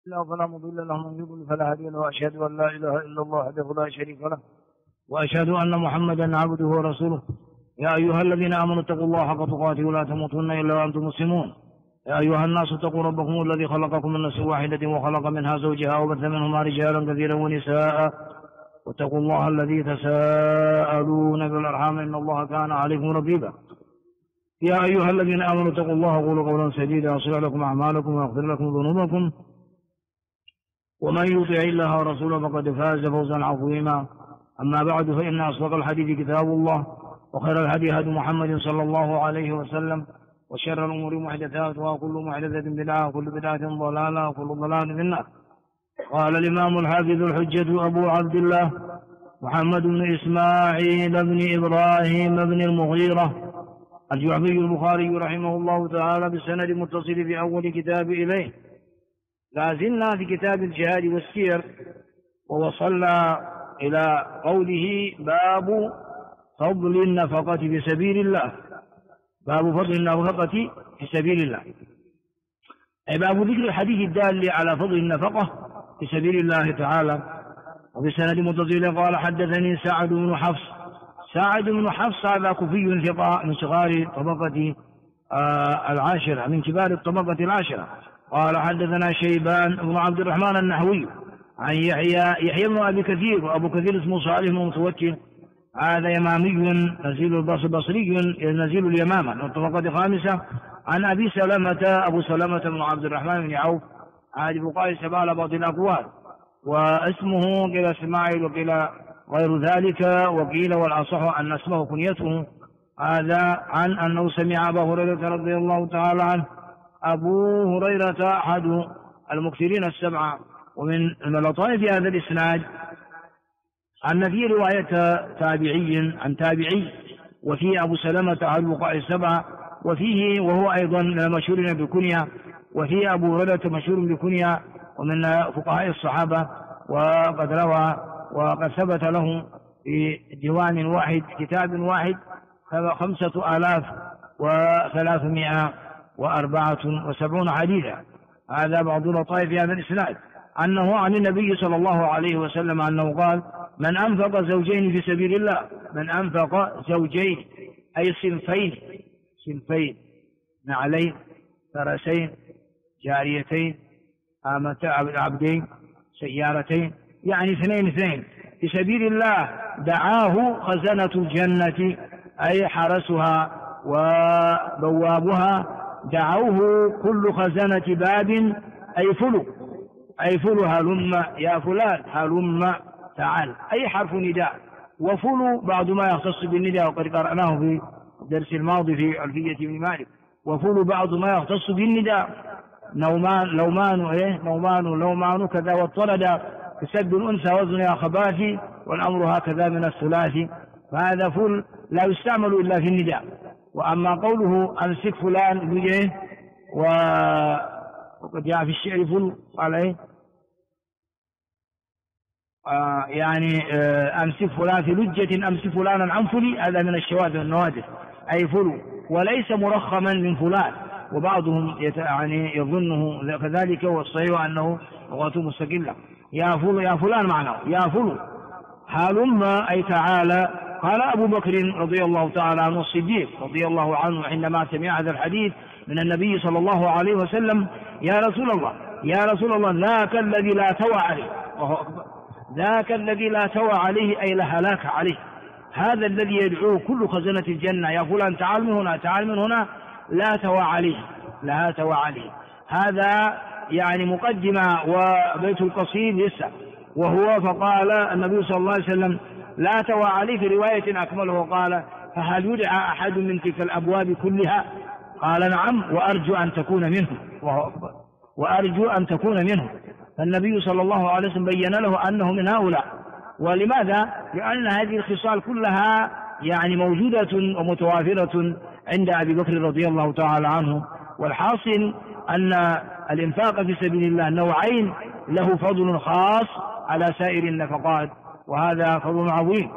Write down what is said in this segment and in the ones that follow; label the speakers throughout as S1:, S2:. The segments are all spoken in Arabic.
S1: لا فلا مضل له من يضلل فلا هادي له واشهد ان لا اله الا الله وحده لا شريك له واشهد ان محمدا عبده ورسوله. يا ايها الذين امنوا اتقوا الله حق تقاته ولا تموتن الا وانتم مسلمون. يا ايها الناس اتقوا ربكم الذي خلقكم من نفس واحده وخلق منها زوجها وبث منهما رجالا كثيرا ونساء واتقوا الله الذي تساءلون بالارحام ان الله كان عليكم رقيبا. يا ايها الذين امنوا اتقوا الله وقولوا قولا سديدا يصلح لكم اعمالكم ويغفر لكم ذنوبكم ومن يطع الله ورسوله فقد فاز فوزا عظيما. أما بعد فإن أصدق الحديث كتاب الله وخير الهدي هدي محمد صلى الله عليه وسلم وشر الأمور محدثاتها وكل محدثة بدعة وكل بدعة ضلالة وكل ضلالة في النار. قال الإمام الحافظ الحجة أبو عبد الله محمد بن إسماعيل بن إبراهيم بن المغيرة الجعفي البخاري رحمه الله تعالى بالسند المتصل في أول كتاب إليه. لا زلنا في كتاب الجهاد والسير ووصلنا إلى قوله باب فضل النفقة في سبيل الله. باب فضل النفقة في سبيل الله أي باب ذكر الحديث الدال على فضل النفقة في سبيل الله تعالى. وبسند متصل قال حدثني سعد بن حفص. سعد بن حفص هذا كوفي ثقة من صغار طبقة العاشرة من كبار الطبقة العاشرة. قال حدثنا شيبان بن عبد الرحمن النحوي عن يحيى بن أبي كثير وأبو كثير اسمه صالح بن متوكل هذا يمامي نزيل بصري نزيل اليمامة من الطبقة الخامسة. عن أبي سلمة أبو سلمة بن عبد الرحمن بن عوف عاد بقاء سبال بعض الأقوال واسمه قيل إسماعيل وقيل غير ذلك وقيل والأصح أن اسمه كنيته. هذا عن أنه سمع أبا هريرة رضي الله تعالى عنه. أبو هريرة أحد المكثرين السبعة. ومن اللطائف في هذا الإسناد أن في رواية تابعي عن تابعي وفي أبو سلمة أحد الفقهاء السبعة وفيه وهو أيضا مشهور بكنية وفي أبو هريرة مشهور بكنية ومن فقهاء الصحابة وقد روى وقد ثبت له في ديوان واحد كتاب واحد 5374 حديثا. هذا بعض اللطائف في هذا الإسناد أنه عن النبي صلى الله عليه وسلم أنه قال من أنفق زوجين في سبيل الله. من أنفق زوجين أي صنفين نعلين فرسين جاريتين عبدين سيارتين يعني اثنين في سبيل الله دعاه خزنة الجنة أي حرسها وبوابها دعوه كل خزنة باب أي فلو هلم يا فلان هلم تعال أي حرف نداء. وفلو بعض ما يختص بالنداء وقد قرأناه في الدرس الماضي في ألفية بن مالك. وفلو بعض ما يختص بالنداء لومان كذا والطرد كسب الأنثى وزن يا خباثي والأمر هكذا من الثلاثي. فهذا فل لا يستعمل إلا في النداء. وأما قوله أمسك فلان بجيه وقد جاء في الشعر فل عليه أمسك فلان في لجة أمسك فلانا عن فلي هذا من الشواذ والنوادر أي فلو وليس مرخما من فلان. وبعضهم يظنه كذلك والصحيح أنه لغة مستقلة. يا فلان معناه يا فلو هلم أي تعالى. قال أبو بكر رضي الله تعالى عنه الصديق رضي الله عنه عندما سمع هذا الحديث من النبي صلى الله عليه وسلم يا رسول الله ذاك الذي لا توى عليه. ذاك الذي لا توى عليه أي لا هلاك عليه. هذا الذي يدعوه كل خزنة الجنة يا فلان تعال من هنا لا توى عليه. هذا مقدمة وبيت القصيد لسه وهو فقال النبي صلى الله عليه وسلم لا توى عليه. في رواية أكمله قال فهل يدعى أحد من تلك الأبواب كلها؟ قال نعم وأرجو أن تكون منه. فالنبي صلى الله عليه وسلم بين له أنه من هؤلاء. ولماذا؟ لأن هذه الخصال كلها موجودة ومتوافرة عند أبي بكر رضي الله تعالى عنه. والحاصل أن الإنفاق في سبيل الله نوعين له فضل خاص على سائر النفقات وهذا فضل عظيم.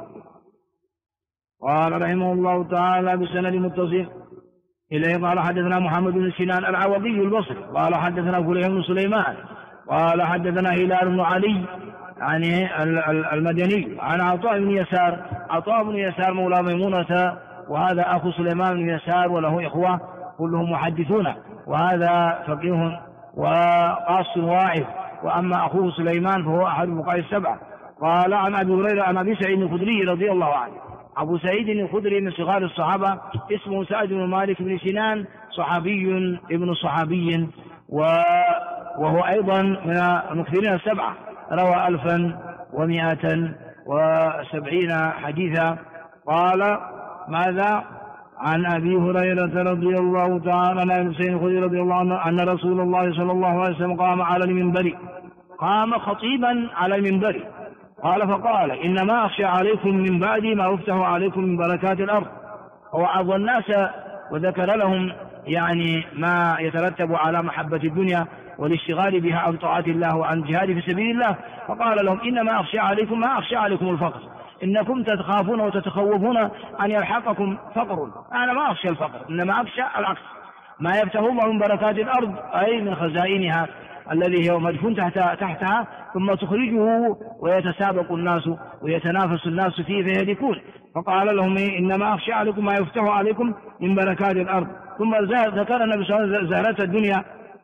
S1: قال رحمه الله تعالى بسند متصل إليه قال حدثنا محمد بن سنان العوضي البصري قال حدثنا فليح بن سليمان قال حدثنا هلال بن علي يعني المدني عن عطاء بن يسار. عطاء بن يسار مولى ميمونة، وهذا أخو سليمان بن يسار وله إخوة كلهم محدثون، وهذا فقيه وقاص واعظ، وأما أخوه سليمان فهو أحد الفقهاء السبعة. قال عن أبي هريرة عن أبي سعيد الخدري رضي الله عنه. أبو سعيد الخدري من صغار الصحابة، اسمه سعد بن مالك بن سنان، صحابي ابن صحابي، وهو أيضا من المكثرين السبعة، روى 1170 حديثا. قال ماذا؟ عن أبي هريرة رضي الله تعالى عن أبي سعيد الخدري رضي الله عنه أن رسول الله صلى الله عليه وسلم قام على المنبر، قام خطيبا على المنبر، قال فقال إنما أخشى عليكم من بعد ما يفتح عليكم من بركات الأرض، ووعظ الناس وذكر لهم يعني ما يترتب على محبة الدنيا والاشتغال بها عن طاعة الله وعن جهاد في سبيل الله، فقال لهم إنما أخشى عليكم ما أخشى عليكم الفقر، إنكم تتخافون وتتخوفون أن يلحقكم فقر، أنا ما أخشى الفقر، إنما أخشى العكس، ما يفتح الله من بركات الأرض أي من خزائنها الذي هو مدفون تحتها، ثم تخرجه ويتسابق الناس ويتنافس الناس فيه فيهلكون. فقال لهم إنما أخشى عليكم ما يفتح عليكم من بركات الأرض. ثم ذكر النبي صلى الله عليه وسلم زهرة الدنيا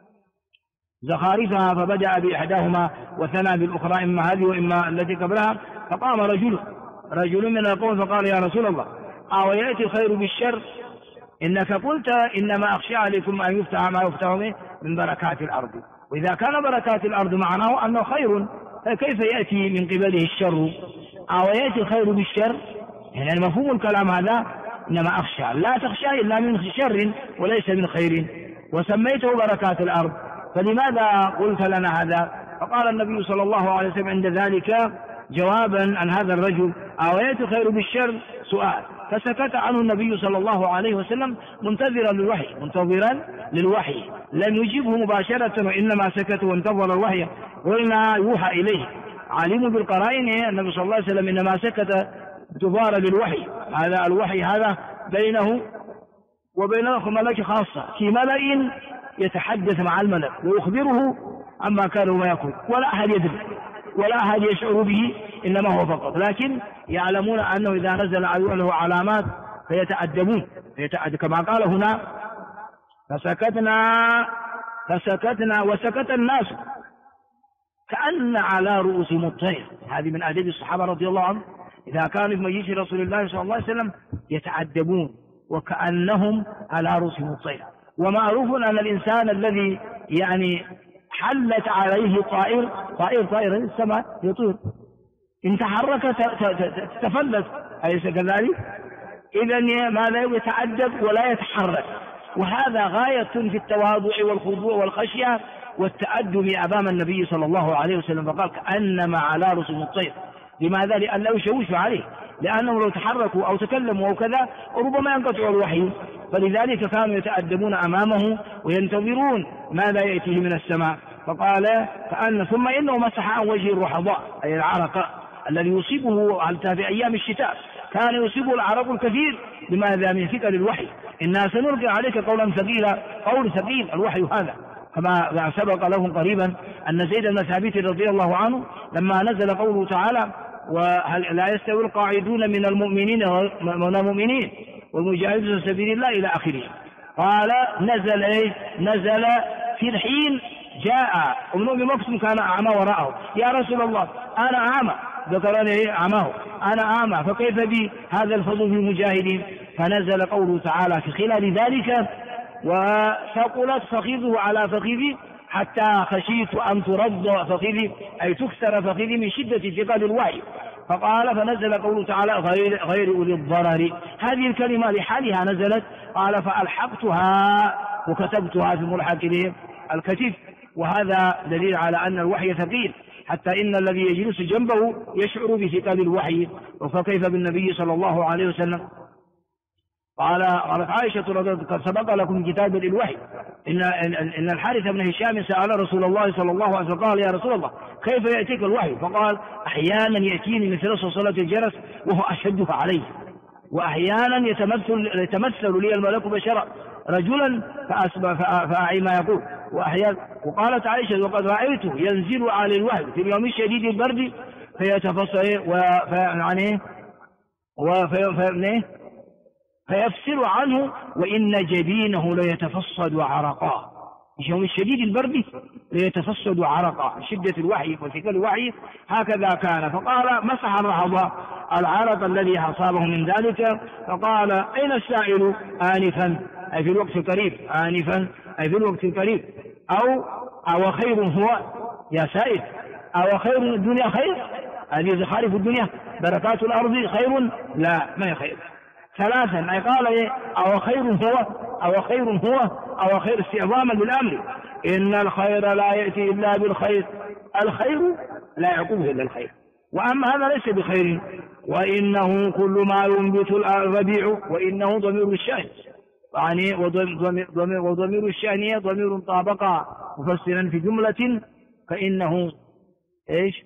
S1: زخارفها، فبدأ بإحداهما وثنى بالأخرى، إما هذه وإما التي قبلها. فقام رجل من القوم فقال يا رسول الله أويأتي الخير بالشر؟ إنك قلت إنما أخشى عليكم أن يفتح ما يفتح من بركات الأرض، وإذا كان بركات الأرض معناه أنه خير، فكيف يأتي من قبله الشر؟ أويأتي الخير بالشر؟ يعني مفهوم الكلام هذا إنما أخشى، لا تخشى إلا من شر وليس من خير، وسميته بركات الأرض، فلماذا قلت لنا هذا؟ فقال النبي صلى الله عليه وسلم عند ذلك جوابا عن هذا الرجل أويأتي الخير بالشر سؤال، فسكت عنه النبي صلى الله عليه وسلم منتظرا للوحي، لم يجبه مباشرة وإنما سكت وانتظر الوحي. قلنا يوحى إليه، علموا بالقرائن النبي صلى الله عليه وسلم إنما سكت انتظارا للوحي، هذا الوحي هذا بينه وبين ملك خاصة، في ملأ يتحدث مع الملك ويخبره عما كان وما يكون، ولا أحد يدري ولا أحد يشعر به، إنما هو فقط، لكن يعلمون أنه إذا نزل له علامات فيتأدبون كما قال هنا فسكتنا وسكت الناس كأن على رؤوسهم الطير. هذه من آداب الصحابة رضي الله عنهم، إذا كانوا في مجلس رسول الله صلى الله عليه وسلم يتأدبون وكأنهم على رؤوسهم الطير. ومعروف أن الإنسان الذي يعني حلت عليه طائر السماء يطير، إن تحرك تفلت، أليس كذلك؟ إذن ماذا يتأدب ولا يتحرك، وهذا غاية في التواضع والخضوع والخشية والتأدب أمام النبي صلى الله عليه وسلم. فقال كأنما على رؤوسهم الطير، لماذا؟ لأنه يشوش عليه، لأنهم لو تحركوا أو تكلموا أو كذا ربما ينقطع الوحي، فلذلك كانوا يتأدبون أمامه وينتظرون ماذا يأتيه من السماء. فقال ثم إنه مسح عن وجه الرحضاء أي العرق الذي يصيبه في أيام الشتاء، كان يصيبه العرق الكثير، لماذا؟ من ثقل الوحي، إنا سنلقي عليك قولا ثقيلا، قول ثقيل الوحي هذا، كما سبق لهم قريبا أن زيد بن ثابت رضي الله عنه لما نزل قوله تعالى وهل لا يستوي القاعدون من المؤمنين والمجاهدون في سبيل الله إلى آخره، قال نزل في الحين جاء ابن أم مكتوم كان أعمى وراءه، يا رسول الله أنا أعمى، ذكرني أعماه أنا أعمى، فكيف بي هذا الفضل في المجاهدين؟ فنزل قوله تعالى في خلال ذلك وثقلت فخذه على فخذي حتى خشيت أن ترد فخذي أي تكسر فخذي من شدة ثقل الوحي. فقال فنزل قوله تعالى غير أولي الضرر، هذه الكلمة لحالها نزلت، قال فألحقتها وكتبتها في ملحق الكتف، وهذا دليل على أن الوحي ثقيل، حتى إن الذي يجلس جنبه يشعر بثقل الوحي، فكيف بالنبي صلى الله عليه وسلم؟ قالت عائشة رضي الله عنها قد سبق لكم كتاب الوحي إن الحارث بن هشام سأل رسول الله صلى الله عليه وسلم قال يا رسول الله كيف يأتيك الوحي؟ فقال أحيانا يأتيني مثل صلاة الجرس وهو أشدها عليه، وأحيانا يتمثل لي الملك بشرا رجلا فأعي ما يقول. وقالت عائشة وقد رأيته ينزل على الوهد في اليوم الشديد البرد فيتفصل فيفسر عنه وإن جبينه ليتفصد عرقا. في يوم الشديد البرد ليتفصد عرقا، شدة الوحي وثقل الوحي هكذا كان. فقال مسح الرهض العرق الذي أصابه من ذلك، فقال أين السائل آنفا أي في الوقت القريب، آنفا أي في الوقت القريب، أو خير هو يا سائل، أو خير الدنيا خير، هذه زخارف الدنيا بركات الأرض خير، لا ما هي خير. ثلاثا أي قال أو خير هو أو خير هو أو خير استعظاما للأمر، إن الخير لا يأتي إلا بالخير، الخير لا يعقبه إلا الخير، وأما هذا ليس بخير. وإنه كل ما ينبت الربيع، وإنه ضمير الشأن يعني وضمير الشأن ضمير طابق مفسرا في جملة، فإنه إيش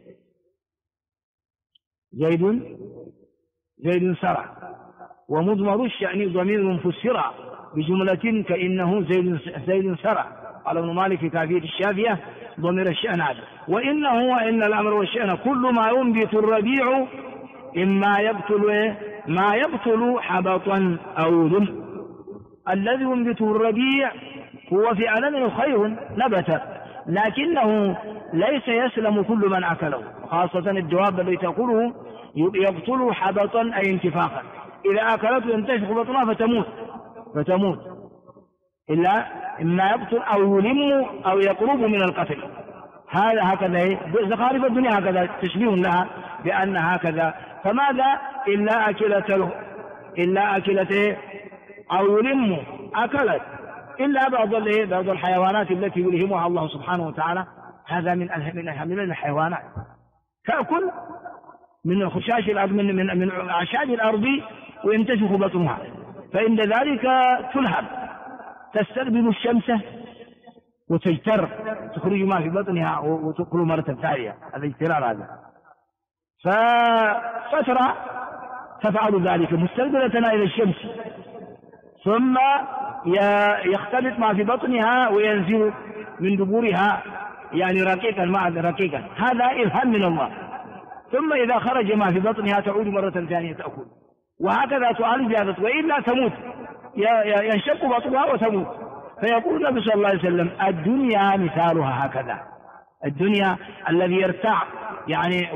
S1: زيد سرع، ومضمر الشأن ضمير مفسر بجملة كإنه زيد سرع. قال ابن مالك في كافية الشافية ضمير الشأن هذا. وإنه وإن الأمر والشأن كل ما ينبت الربيع إما ما يبطل حبطا أو ذم. الذي ينبته الربيع هو فعلا خير نبت، لكنه ليس يسلم كل من أكله، خاصة الدواب التي تأكله يبطل حبطا أي انتفاخا، إذا أكلته ينتفخ بطنها فتموت إلا إما يبطل أو يلم أو يقرب من القتل. هذا هكذا زخارف الدنيا هكذا تشبيه لها بأن هكذا. فماذا إلا أكلته أو يلم أكلت إلا بعض الحيوانات التي يلهمها الله سبحانه وتعالى. هذا من الحيوانات تأكل من خشاش الأرض من أعشاب الأرض وينتفخ بطنها، فإن ذلك تلهب تستقبل الشمس وتجتر تخرج ما في بطنها وتأكل مرة ثانية، هذا اجترار هذا. ففترة تفعل ذلك مستقبلة إلى الشمس، ثم يختلط ما في بطنها وينزل من دبورها يعني رقيقا، هذا إلهام من الله. ثم إذا خرج ما في بطنها تعود مرة ثانية تأكل، وهكذا تعالج هذا، وإلا تموت ينشق بطنها وتموت. فيقول النبي صلى الله عليه وسلم الدنيا مثالها هكذا. الدنيا الذي يرتع يعني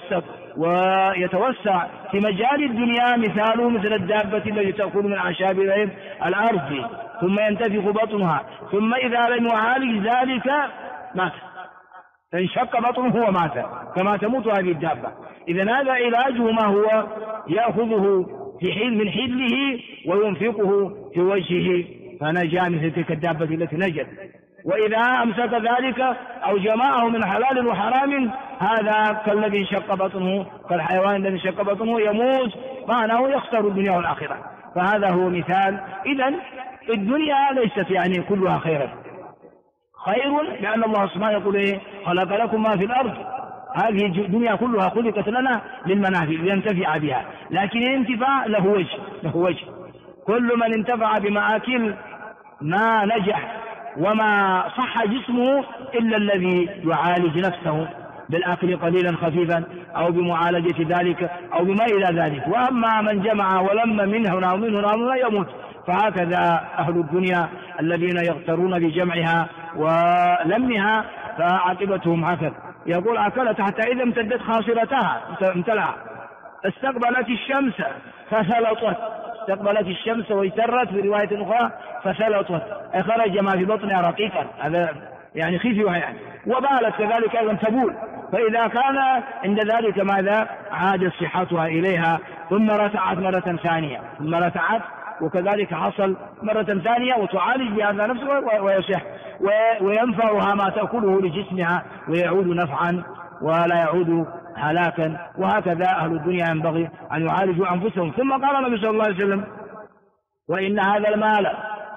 S1: ويتوسع في مجال الدنيا مثاله مثل الدابة التي تأكل من أعشاب الأرض ثم ينتفخ بطنها، ثم إذا لم يعالج ذلك مات، انشق بطنه ومات كما تموت هذه الدابة. إذن هذا علاجه ما هو؟ يأخذه من حله وينفقه في وجهه فنجا مثل تلك الدابة التي نجت. وإذا أمسك ذلك أو جمعه من حلال وحرام هذا كالذي انشق بطنه، كالحيوان الذي انشق بطنه يموت، معناه يخسر الدنيا والآخرة. فهذا هو مثال. إذن الدنيا ليست يعني كلها خير، لأن الله سبحانه يقول خلق لكم ما في الأرض، هذه الدنيا كلها خلقت لنا للمنافع لننتفع بها، لكن الانتفاع له وجه. كل من انتفع بمآكل ما نجح وما صح جسمه إلا الذي يعالج نفسه بالأكل قليلا خفيفا أو بمعالجة ذلك أو بما إلى ذلك. وأما من جمع ولم من هنا ومن هنا يموت. فهكذا أهل الدنيا الذين يغترون بجمعها ولمها فعاقبتهم هكذا. يقول أكلت حتى إذا امتدت خاصرتها امتلأ، استقبلت الشمس فسلطت، استقبلت الشمس واجترت في رواية أخرى فسلطت، خرج ما في بطنها رقيقا، هذا يعني خفيها يعني، وبالت كذلك أيضا تبول. فإذا كان عند ذلك ماذا؟ عادت صحتها إليها، ثم رتعت مرة ثانية، ثم رتعت وكذلك حصل مرة ثانية وتعالج بهذا نفسها ويصح وينفعها ما تأكله لجسمها ويعود نفعا ولا يعود هلاكا. وهكذا أهل الدنيا ينبغي أن يعالجوا أنفسهم. ثم قال النبي صلى الله عليه وسلم وإن هذا المال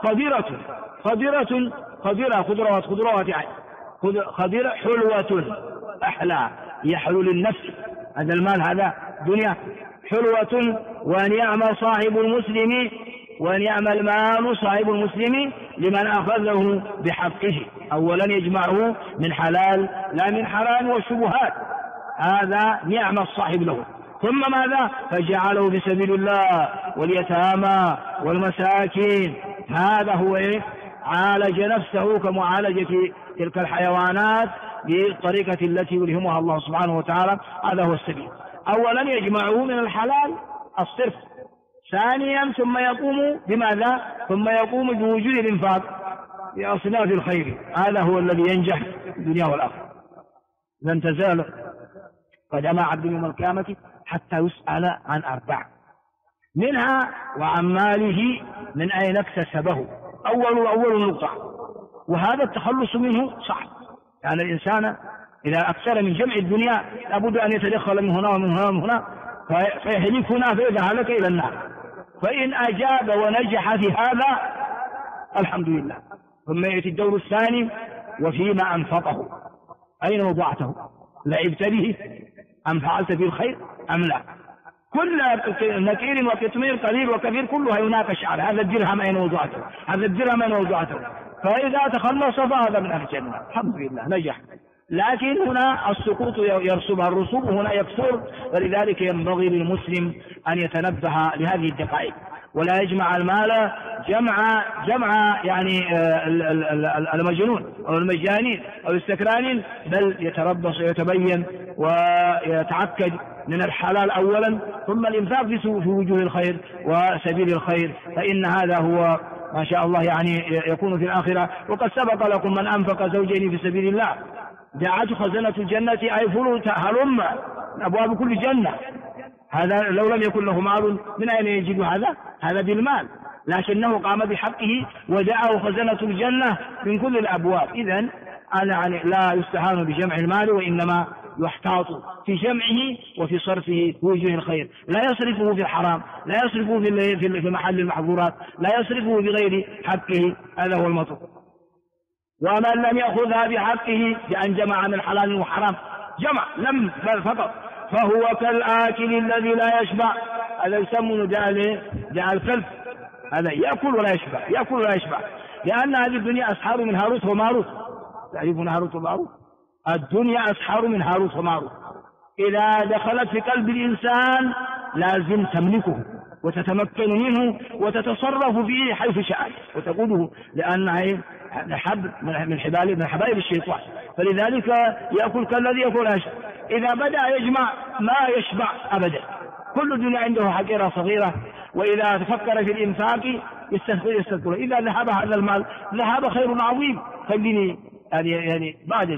S1: خضروات يعني خضرة حلوة أحلى يحلو للنفس، هذا المال هذا دنيا حلوة، وأن يعمل صاحب المسلم وأن يعمل مال صاحب المسلم لمن أخذه بحقه. أولا يجمعه من حلال لا من حرام والشبهات، هذا نعم الصاحب له. ثم ماذا؟ فجعله في سبيل الله واليتامى والمساكين. هذا هو عالج نفسه كمعالجة تلك الحيوانات بالطريقة التي يلهمها الله سبحانه وتعالى. هذا هو السبيل. أولا يجمعه من الحلال الصرف، ثانيا ثم يقوم بماذا؟ ثم يقوم بوجود الإنفاق بأصناف الخير. هذا هو الذي ينجح في الدنيا والآخرة. لن تزال قدم عبد يوم القيامة حتى يسأل عن 4 منها وعن ماله من أين اكتسبه. أول نقطة، وهذا التخلص منه صعب. يعني الإنسان إذا أكثر من جمع الدنيا لابد أن يتدخل من هنا ومن هنا ومن هنا، فيهلك هنا فإذا هلك إلى النار. فإن أجاب ونجح في هذا الحمد لله. ثم يأتي الدور الثاني، وفيما أنفقه، أين وضعته؟ لعبت به أم فعلت فيه الخير أم لا؟ كل نكير وكتمير قليل وكثير كلها يناقش على هذا الدرهم أين وضعته، هذا الدرهم أين وضعته. فإذا تخلص فهذا من أهل الجنة الحمد لله نجح. لكن هنا السقوط يرسبها الرسوب، هنا يكثر. ولذلك ينبغي للمسلم أن يتنبه لهذه الدقائق، ولا يجمع المال جمع يعني المجنون أو المجانين أو السكرانين، بل يتربص ويتبين ويتعكد من الحلال أولا، ثم الإنفاق في وجوه الخير وسبيل الخير، فإن هذا هو ما شاء الله يعني يكون في الآخرة. وقد سبق لكم من أنفق زوجين في سبيل الله دعته خزنة الجنة أي فلوت هلم من أبواب كل جنة. هذا لو لم يكن له مال من أين يجد هذا بالمال، لكنه قام بحقه ودعاه خزنة الجنة من كل الأبواب. إذن يعني لا يستهان بجمع المال، وإنما يحتاط في جمعه وفي صرفه في وجوه الخير. لا يصرفه في الحرام، لا يصرفه في محل المحظورات، لا يصرفه بغير حقه. هذا هو المطلوب. ومن لم يأخذها بحقه بأن جمع من حلال وحرام جمع لم بل فقط، فهو كالآكل الذي لا يشبع. هذا يسمونه دع الكلب، هذا يأكل ولا يشبع، لأن هذه الدنيا أسحار من هاروت وماروت. تعرفون هاروت وماروت؟ الدنيا أسحار من هاروت وماروت. إذا دخلت في قلب الإنسان لازم تملكه وتتمكن منه وتتصرف فيه حيث شاءت وتقوده، لأنها من حبائل الشيطان. فلذلك يأكل كالذي يأكل أشهر. إذا بدأ يجمع ما يشبع أبدا، كل الدنيا عنده حقيرة صغيرة. وإذا تفكر في الإنفاق يستثقل. إذا ذهب هذا المال ذهب خير عظيم، خليني يعني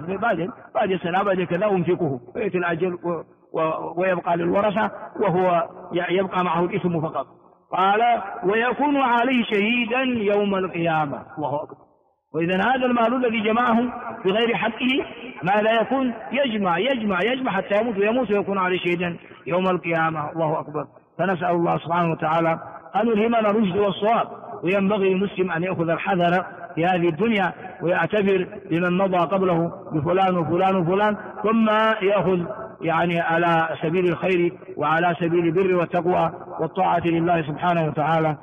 S1: بعد سنة بعد كذا أنفقه، ويأتي الأجل ويبقى للورثة وهو يبقى معه الإثم فقط. قال ويكون عليه شهيدا يوم القيامة. الله أكبر. وإذا هذا المال الذي جمعه بغير حقه ماذا يكون؟ يجمع حتى يموت ويكون عليه شهيدا يوم القيامة. الله أكبر. فنسأل الله سبحانه وتعالى أن يلهمنا الرشد والصواب. وينبغي للمسلم أن يأخذ الحذر في هذه الدنيا ويعتبر بمن مضى قبله بفلان وفلان وفلان، ثم يأخذ يعني على سبيل الخير وعلى سبيل البر والتقوى والطاعة لله سبحانه وتعالى.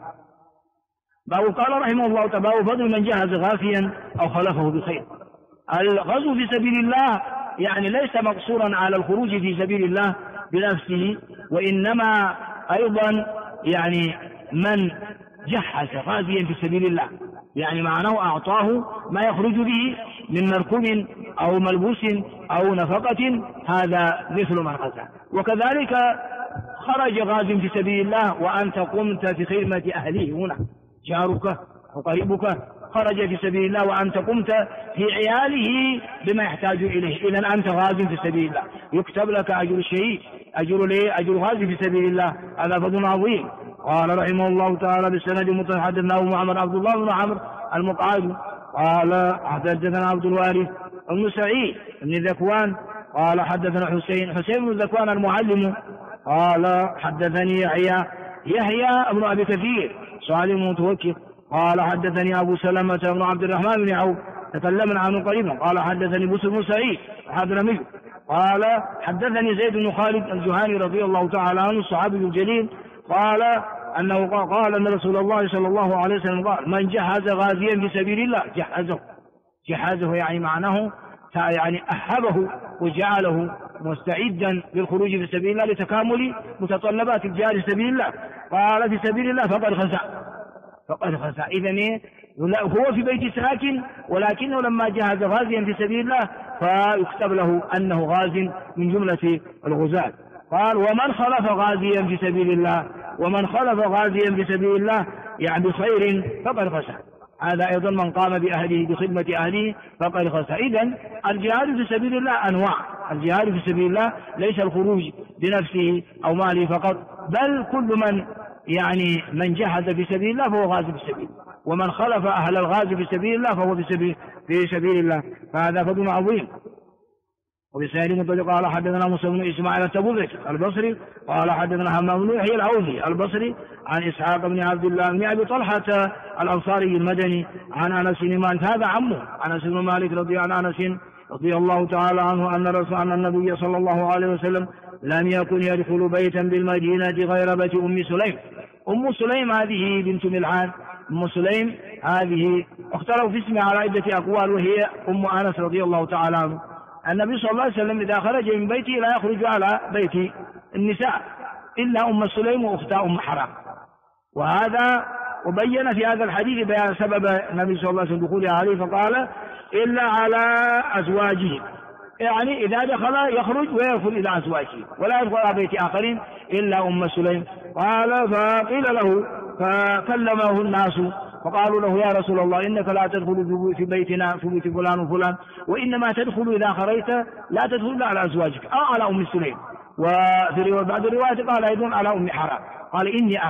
S1: باب قال رحمه الله تعالى فضل من جهز غافيا أو خلفه بخير. الغزو في سبيل الله يعني ليس مقصورا على الخروج في سبيل الله بنفسه، وإنما أيضا يعني من جهز غازيا في سبيل الله يعني معناه أعطاه ما يخرج به من مركب أو ملبوس أو نفقة، هذا مثل من غزا. وكذلك خرج غاز في سبيل الله وأنت قمت في خدمة أهله، هنا جارك وقريبك خرج في سبيل الله وأنت قمت في عياله بما يحتاج إليه، إذن أنت غاز في سبيل الله، يكتب لك أجر الشهيد، أجر غاز في سبيل الله. هذا فضل عظيم. قال رحمه الله تعالى بالسند المتصل حدثنا محمد عبد الله بن عمرو المقعد قال حدثنا عبد الوارث بن سعيد بن ذكوان قال حدثنا حسين بن ذكوان المعلم قال حدثني يحيى بن أبي كثير صالح متوكل قال حدثني أبو سلمة بن عبد الرحمن بن عوف تكلمنا عنه قريبا قال حدثني بسر بن سعيد حضرمي قال حدثني زيد بن خالد الجهاني رضي الله تعالى عنه الصحابي الجليل قال أنه قال أن رسول الله صلى الله عليه وسلم قال: من جهز غازيا في سبيل الله جهزه يعني معناه يعني أهبه وجعله مستعدا للخروج في سبيل الله لتكامل متطلبات الجهاد في سبيل الله. قال: في سبيل الله فقد خسع. إذن هو في بيت ساكن، ولكنه لما جهز غازيا في سبيل الله فيكتب له أنه غاز من جملة الغزاة. قال: ومن خلف غازيا في سبيل الله يعني بخير فقد خسع. هذا أيضا من قام بأهله بخدمة أهله فقد خسع. إذن الجهاد في سبيل الله أنواع. الجهاد في سبيل الله ليس الخروج بنفسه أو ماله فقط، بل كل من جهد في سبيل الله فهو غازي في سبيل الله، ومن خلف أهل الغازي في سبيل الله فهو في سبيل الله، فهذا فضل عظيم. وبسائل مطلق قال: حدثنا موسى بن إسماعيل التبوذكي البصري قال: حدثنا همام بن يحيى العوذي البصري عن إسحاق بن عبد الله بن أبي طلحة الأنصاري المدني عن أنس بن مالك، هذا عمه أنس بن مالك رضي الله تعالى عنه أن النبي صلى الله عليه وسلم لم يكن يدخل بيتا بالمدينة غير بيت أم سليم. أم سليم هذه بنت ملحان. أم سليم هذه اختلفوا في اسمها على عدة أقوال، وهي أم أنس رضي الله تعالى عنه. النبي صلى الله عليه وسلم إذا خرج من بيته لا يخرج على بيت النساء إلا أم سليم وأختها أم حرام. وهذا وبين في هذا الحديث بيان سبب النبي صلى الله عليه وسلم دخوله عليه، فقال: إلا على أزواجه، يعني إذا دخل يخرج ويدخل إلى أزواجه ولا يدخل على بيت آخرين إلا أم سليم. قال: فقيل له فكلمه الناس فقالوا له: يا رسول الله، إنك لا تدخل في بيتنا في بيت فلان وفلان، وإنما تدخل إذا خرجت لا تدخل إلا على أزواجك أو على أم سليم. وفي بعض الروايات قال أيضا على أم حرام. قال: إني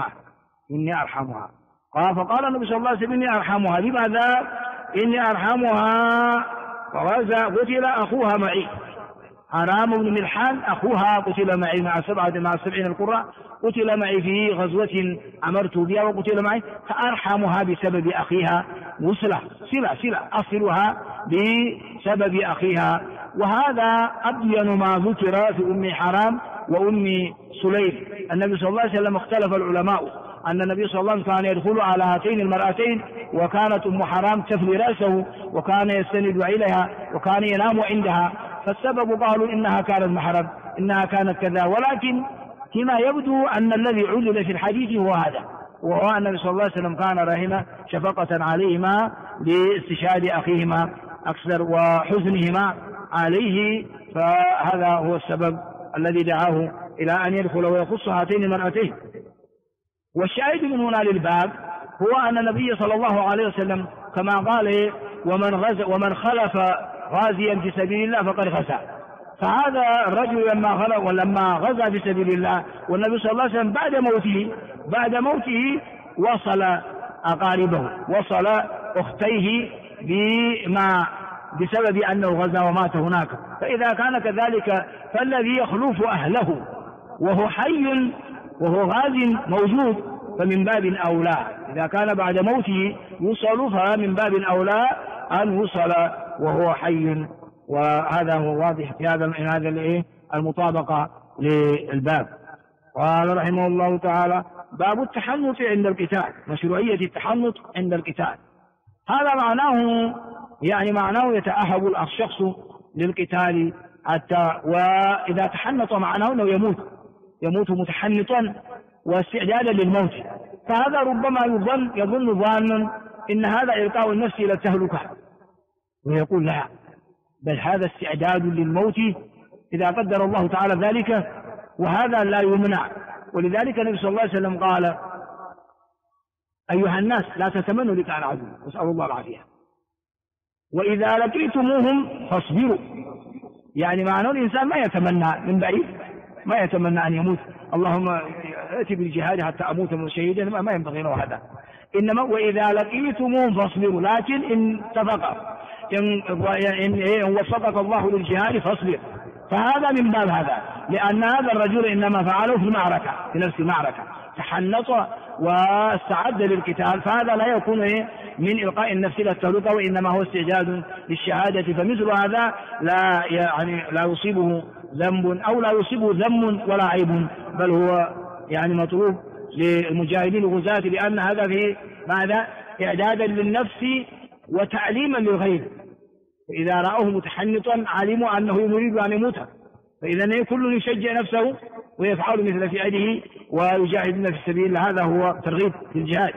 S1: أرحمها. قال: فقال النبي صلى الله عليه وسلم: إني أرحمها. لماذا إني أرحمها؟ قتل أخوها معي، حرام بن ملحان أخوها قتل معي مع 70 القراء، قتل معي في غزوة أمرت بها وقتل معي، فأرحمها بسبب أخيها وصلة أصلها بسبب أخيها. وهذا أبين ما ذكر في أم حرام وأم سليم. النبي صلى الله عليه وسلم اختلف العلماء أن النبي صلى الله عليه وسلم كان يدخل على هاتين المرأتين، وكانت أم حرام تفلي رأسه وكان يستند إليها وكان ينام عندها، فالسبب قالوا إنها كانت محرم، إنها كانت كذا. ولكن كما يبدو أن الذي علل في الحديث هو هذا، وهو أن النبي صلى الله عليه وسلم كان رحمه شفقة عليهما لاستشهاد أخيهما أكثر وحزنهما عليه، فهذا هو السبب الذي دعاه إلى أن يدخل ويخص هاتين المرأتين. والشاهد من هنا للباب هو أن النبي صلى الله عليه وسلم كما قال: ومن خلف غازيا في سبيل الله فقد خسع. فهذا الرجل لما غزا في سبيل الله والنبي صلى الله عليه وسلم بعد موته وصل أقاربه، وصل أختيه بسبب أنه غزا ومات هناك. فإذا كان كذلك فالذي يخلف أهله وهو حي وهو غاز موجود فمن باب أولى، إذا كان بعد موته يوصل فمن باب أولى أن يوصل وهو حي. وهذا هو واضح في هذا المطابقة للباب. قال رحمه الله تعالى: باب التحنط عند القتال، مشروعية التحنط عند القتال. هذا معناه يتأهب الشخص للقتال حتى، وإذا تحنط معناه أنه يموت متحنطا واستعدادا للموت. فهذا ربما يظن ظانا إن هذا إلقاء النفس إلى التهلكة، ويقول: لا، بل هذا استعداد للموت إذا قدر الله تعالى ذلك، وهذا لا يمنع. ولذلك النبي صلى الله عليه وسلم قال: أيها الناس لا تتمنوا لقاء العدو، نسأل الله العافية، وإذا لقيتموهم فاصبروا. يعني معناه الإنسان ما يتمنى من بعيد، ما يتمنى أن يموت، اللهم ائت بالجهاد حتى أموت من شهيدا، ما ينبغي له هذا. إنما وإذا لقيتموهم فاصبروا، لكن إن وفقك الله للجهاد فاصبر. فهذا من باب هذا، لأن هذا الرجل إنما فعله في نفس المعركة، تحنط واستعد للقتال، فهذا لا يكون من إلقاء النفس إلى التهلكة، وإنما هو استعداد للشهادة. فمثل هذا لا يصيبه ذنب أو لا يصيبه ذم ولا عيب، بل هو مطلوب للمجاهدين الغزاة، لأن هذا فيه ماذا؟ إعدادا للنفس وتعليما للغير. فإذا رأوه متحنطا علموا أنه يريد أن يموت، فإذا كل يشجع نفسه ويفعل مثل فعله ويجاهدون في سبيل الله. هذا هو ترغيب في الجهاد.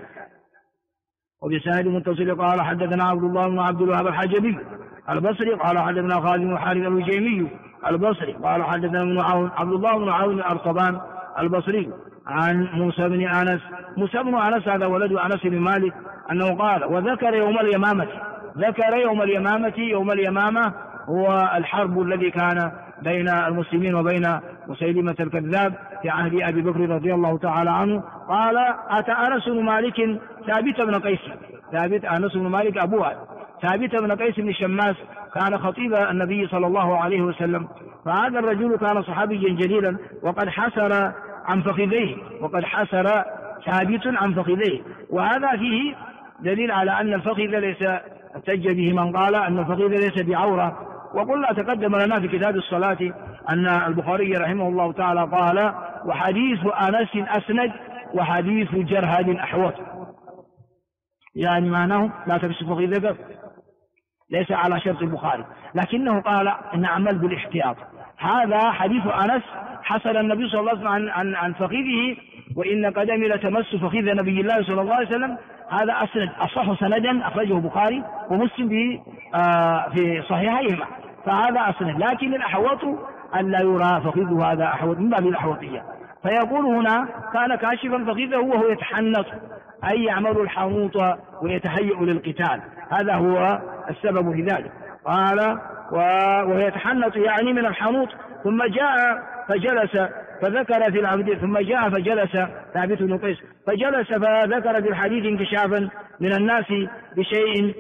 S1: وبسند متصل قال حدثنا عبد الله بن عبد الوهاب الحجبي البصري قال حدثنا خالد بن حارث الوجيمي البصري قال حدثنا عبد الله بن عون الأرطبان البصري عن موسى بن أنس. موسى بن أنس هذا ولد أنس بن مالك أنه قال وذكر يوم اليمامة. ذكر يوم اليمامة. يوم اليمامة هو الحرب الذي كان بين المسلمين وبين مسيلمة الكذاب في عهد أبي بكر رضي الله تعالى عنه. قال أتى أنس بن مالك ثابت بن قيس. ثابت أنس بن مالك أبوه ثابت بن قيس بن شماس كان خطيب النبي صلى الله عليه وسلم. فهذا الرجل كان صحابيا جليلا وقد حسر عن فخذيه. وقد حسر ثابت عن فخذيه، وهذا فيه دليل على أن الفخذ ليس احتج به من قال أن الفخذ ليس بعورة. وقلنا تقدم لنا في كتاب الصلاة أن البخاري رحمه الله تعالى قال وحديث أنس أسند وحديث جرهد أحوط، يعني معناه لا تكشف فخذك ليس على شرط البخاري، لكنه قال إن عمل بالاحتياط. هذا حديث أنس حصل النبي صلى الله عليه وسلم عن فخذه، وإن قدمي لتمس فخذ نبي الله صلى الله عليه وسلم. هذا أسند أصح سندا أخرجه البخاري ومسلم في صحيحيهما، فهذا أسند. لكن الأحوط أن لا يرى فخذه، هذا أحوط من باب الأحوطية. فيقول هنا كان كاشفا فخذه وهو يتحنط، أي يعمل الحنوط ويتهيأ للقتال، هذا هو السبب في ذلك. قال ويتحنط يعني من الحنوط. ثم جاء فجلس فذكر في العبد. ثم جاء فجلس ثابت بن قيس فجلس فذكر في الحديث انكشافا من الناس بشيء.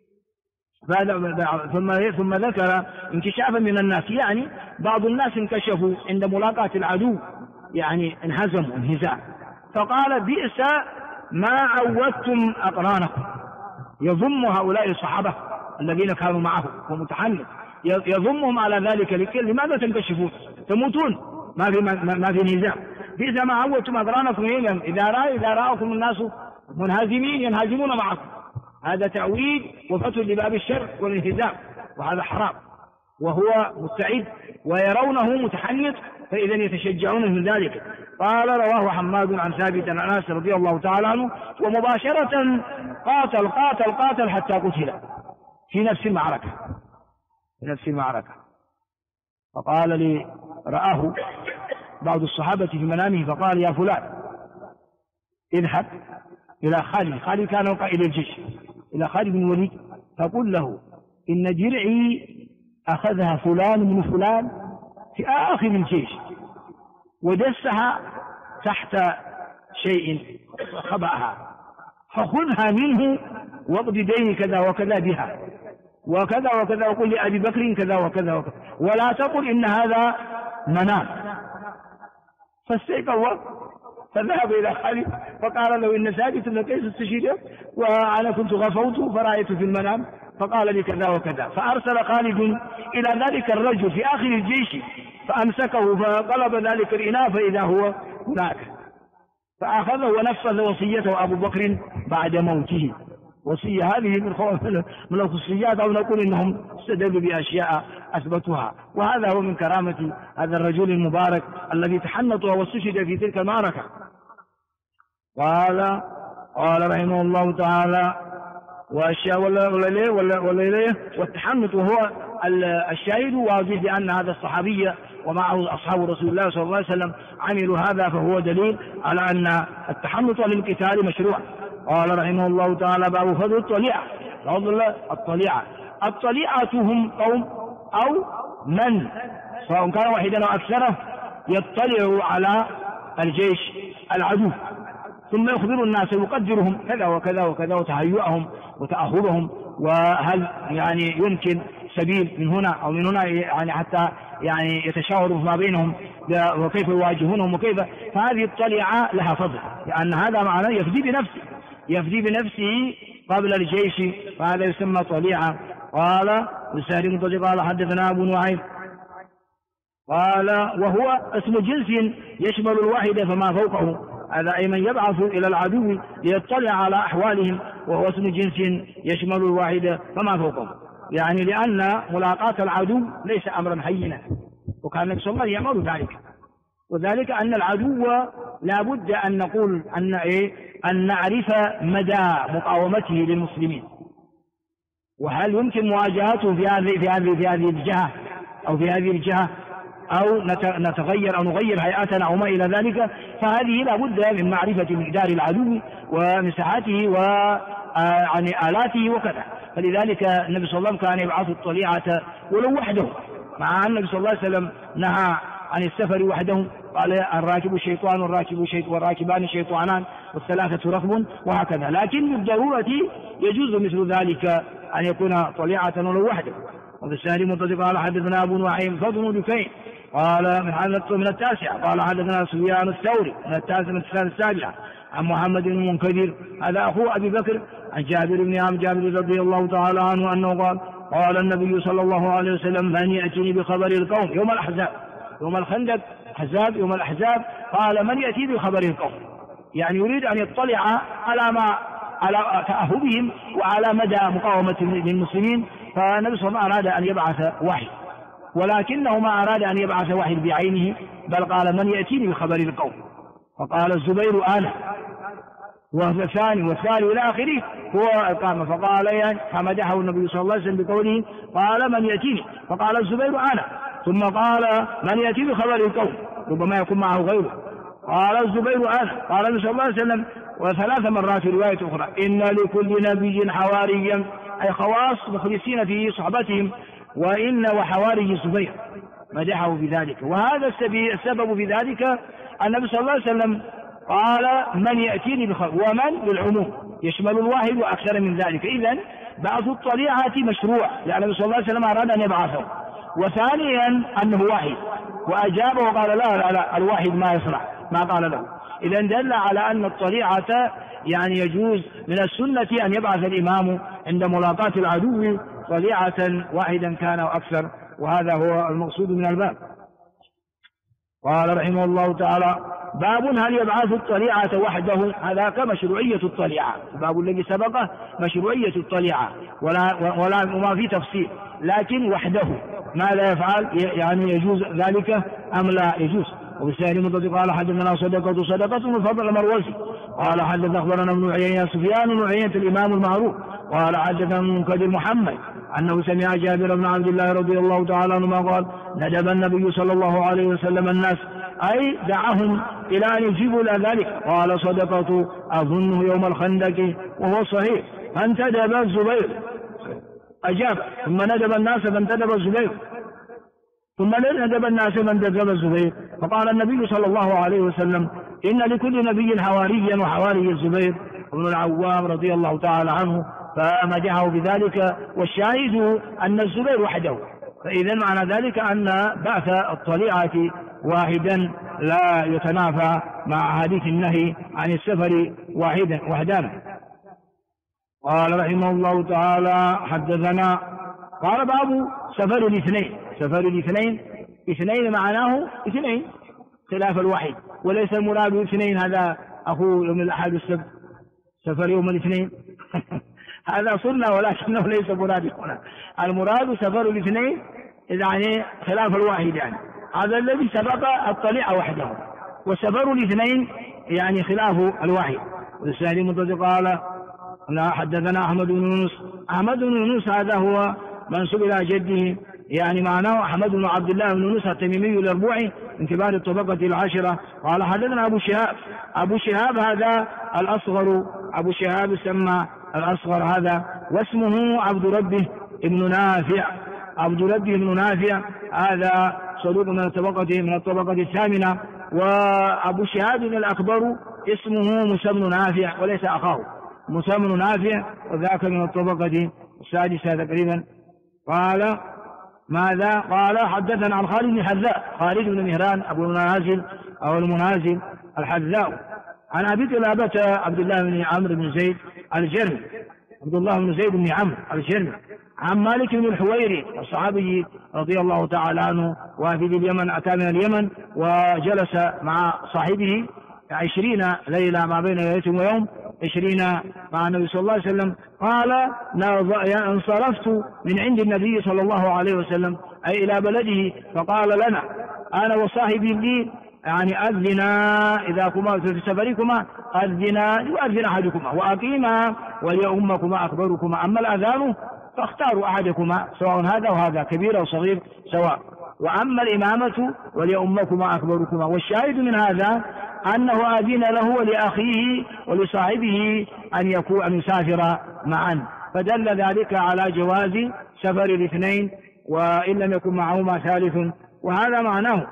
S1: ثم ذكر انكشافا من الناس، يعني بعض الناس انكشفوا عند ملاقاة العدو، يعني انهزموا انهزام. فقال بئس ما عودتم أقرانكم. يضم هؤلاء الصحابة الذين كانوا معه ومتحنط، يضمهم على ذلك. لماذا تنكشفون؟ تموتون، ما في نزاع. بئس ما عودتم أقرانكم. إذا رأكم الناس منهزمين ينهزمون معكم. هذا تعويد وفتح لباب الشر والانهزام، وهذا حرام، وهو مستعد ويرونه متحنط، فإذا يتشجعون من ذلك. قال رواه حماد عن ثابت عن أنس رضي الله تعالى عنه ومباشرة قاتل حتى قتل في نفس المعركة. فقال لي رآه بعض الصحابة في منامه فقال يا فلان اذهب إلى خالد كان قائد الجيش، إلى خالد بن الوليد، فقل له إن درعي أخذها فلان من فلان في آخر الجيش ودسها تحت شيء خبأها، فخذها منه واقض دين كذا وكذا بها وكذا وكذا، وقل لأبي بكر كذا وكذا وكذا، ولا تقل إن هذا منام. فاستيقظ فذهب إلى خالد فقال له إن ثابت بن قيس استشهد وأنا كنت غفوت فرأيت في المنام فقال لي كذا وكذا. فأرسل خالد إلى ذلك الرجل في آخر الجيش فأمسكه فقلب ذلك الإناء فإذا هو هناك، فأخذه ونفذ وصيته أبو بكر بعد موته. وصية هذه من الخصوصيات، أو نقول إنهم استدلوا بأشياء أثبتها. وهذا هو من كرامة هذا الرجل المبارك الذي تحنط واستشهد في تلك المعركة. قال رحمه الله تعالى وأشياء ولا والتحنط وهو الشاهد واضح بأن هذا الصحابي ومعه أصحاب رسول الله صلى الله عليه وسلم عملوا هذا، فهو دليل على أن التحنط للقتال مشروع. قال رحمه الله تعالى باب فضل الطليعة. الطليعة هم قوم أو من سواء كان واحدا أو أكثره يطلع على الجيش العدو ثم يخبر الناس ويقدرهم كذا وكذا وكذا وتهيئهم وتأهبهم، وهل يعني يمكن سبيل من هنا أو من هنا يعني حتى يعني يتشاوروا ما بينهم وكيف يواجهونهم وكيف. فهذه الطليعة لها فضل، لأن هذا معناه يفدي بنفسه قبل الجيش، فهذا يسمى طليعة. قال لسهل مطلق قال حدثنا أبو نعيم قال وهو اسم جنس يشمل الواحد فما فوقه. هذا أي من يبعث إلى العدو ليطلع على أحوالهم، وهو اسم جنس يشمل الواحد فما فوقه، يعني لأن ملاقاة العدو ليس أمرا هينا، وكان النبي صلى الله عليه وسلم يعمل ذلك، وذلك أن العدو لا بد أن نقول أن نعرف مدى مقاومته للمسلمين، وهل يمكن مواجهته في هذه الجهة أو في هذه الجهة، أو نتغير أو نغير هيئتنا أو ما إلى ذلك. فهذه لا بد من معرفة مقدار العدو ومساحته وعن آلاته وكذا. فلذلك النبي صلى الله عليه وسلم كان يبعث الطليعة ولو وحده، مع أن النبي صلى الله عليه وسلم نهى عن السفر وحده، قال الراكب شيطان والراكبان شيطانان والثلاثة ركب وهكذا، لكن بالضرورة يجوز مثل ذلك أن يكون طليعة ولو وحده. وفي السند متصل قال حدثنا أبو نعيم فضل بن دكين قال من التاسعة قال حدثنا سفيان الثوري من السابعة عن محمد بن المنكدر هذا أخو أبي بكر عن جابر بن عم جابر رضي الله تعالى عنه أنه قال النبي صلى الله عليه وسلم من يأتيني بخبر القوم يوم الأحزاب، يوم الخندق حزاب يوم الأحزاب، قال من يأتي بخبر القوم، يعني يريد أن يطلع على تأهبهم وعلى مدى مقاومة للمسلمين. فالنبي صلى الله عليه وسلم أراد أن يبعث وحي، ولكنه ما أراد أن يبعث وحي بعينه، بل قال من يأتيني بخبر القوم، فقال الزبير أنا، والثاني إلى آخره هو القامة، فقال فمدحه النبي صلى الله عليه وسلم بقوله قال من يأتيني، فقال الزبير أنا، ثم قال من يأتي بخبر القوم، ربما يكون معه غيره، قال الزبير أنا، قال النبي صلى الله عليه وسلم وثلاث مرات في رواية أخرى إن لكل نبي حواريا، أي خواص مخلصين في صحبتهم، وإن وحواري الزبير مدحه بذلك. وهذا السبب في ذلك النبي صلى الله عليه وسلم قال من يأتيني بخبر، ومن للعموم يشمل الواحد وأكثر من ذلك. إذن بعث الطليعة مشروع لأن النبي صلى الله عليه وسلم أراد أن يبعثه، وثانيا أنه واحد، وأجابه وقال لا الواحد ما يصنع ما قال له. إذن دل على أن الطليعة يعني يجوز من السنة أن يبعث الإمام عند ملاقاة العدو طليعة واحدا كان أو أكثر، وهذا هو المقصود من الباب. قال رحمه الله تعالى باب هل يبعث الطليعة وحده، هذا كمشروعية الطليعة، الباب الذي سبقه مشروعية الطليعة وما في تفصيل، لكن وحده ماذا يفعل، يعني يجوز ذلك أم لا يجوز. وبالسائل مضطرق قال حدثنا صدقة من فضل المروزي قال حدث أخبرنا ابن عيينة سفيان بن عيينة الإمام المعروف قال حدثنا المنكدر محمد أنه سمع جابر بن عبد الله رضي الله تعالى عنهما قال ندب النبي صلى الله عليه وسلم الناس، أي دعهم إلى أن يجيبوا إلى ذلك. قال صدقة أظنه يوم الخندق وهو صحيح، فانتدب الزبير أجاب، ثم ندب الناس فانتدب الزبير، ثم ندب الناس فانتدب الزبير. فقال النبي صلى الله عليه وسلم إن لكل نبي حواريا وحواري الزبير بن العوام رضي الله تعالى عنه، فمدحه بذلك، والشاهد أن الزبير وحده. فإذا معنى ذلك أن بعث الطليعة واحدا لا يتنافى مع حديث النهي عن السفر وحدانا. قال رحمه الله تعالى حدثنا قال باب سفر الاثنين. سفر الاثنين معناه اثنين خلاف الواحد، وليس المراد اثنين هذا أخو يوم الأحد والسبت، سفر يوم الاثنين هذا سنة ولكنه ليس مراد هنا، المراد سفر الاثنين يعني خلاف الواحد، يعني هذا الذي سبق الطليعة وحده، وسفر الاثنين يعني خلاف الواحد. والسائل متصل قال لا حدثنا أحمد بن يونس هذا هو منسوب إلى جده، يعني معناه أحمد بن عبد الله بن يونس التميمي الأربوعي من كبار الطبقة العاشرة. قال حدثنا أبو شهاب هذا الأصغر، أبو شهاب سمى الأصغر هذا، واسمه عبد ربه ابن نافع هذا صدوق من الطبقة الثامنة. وأبو شهاب الأكبر اسمه موسى بن نافع وليس أخاه، موسى بن نافع وذاك من الطبقة السادسة تقريبا. قال ماذا؟ قال حدثنا عن خالد بن حذاء، خالد بن مهران أبو المنازل أو المنازل الحذاء، عن أبي قلابة عبد الله بن عمرو بن زيد الجرمي، عبد الله بن زيد بن عمرو الجرمي، عن مالك بن الحويري الصحابي رضي الله تعالى عنه وافد اليمن، أتى من اليمن وجلس مع صاحبه 20 ليلة ما بين ليلة ويوم 20 مع النبي صلى الله عليه وسلم. قال انصرفت من عند النبي صلى الله عليه وسلم أي إلى بلده، فقال لنا أنا وصاحبي لي يعني أذنا إذا كما في سفركما أذنا يؤذن أحدكما وأقيما وليؤمكما أكبركما، أما الأذان فاختاروا أحدكما سواء هذا وهذا كبير أو صغير سواء، وأما الإمامة وليؤمكما أكبركما. والشاهد من هذا أنه أذن له ولأخيه ولصاحبه أن يسافر معا، فدل ذلك على جواز سفر الاثنين وإن لم يكن معهما ثالث، وهذا معناه.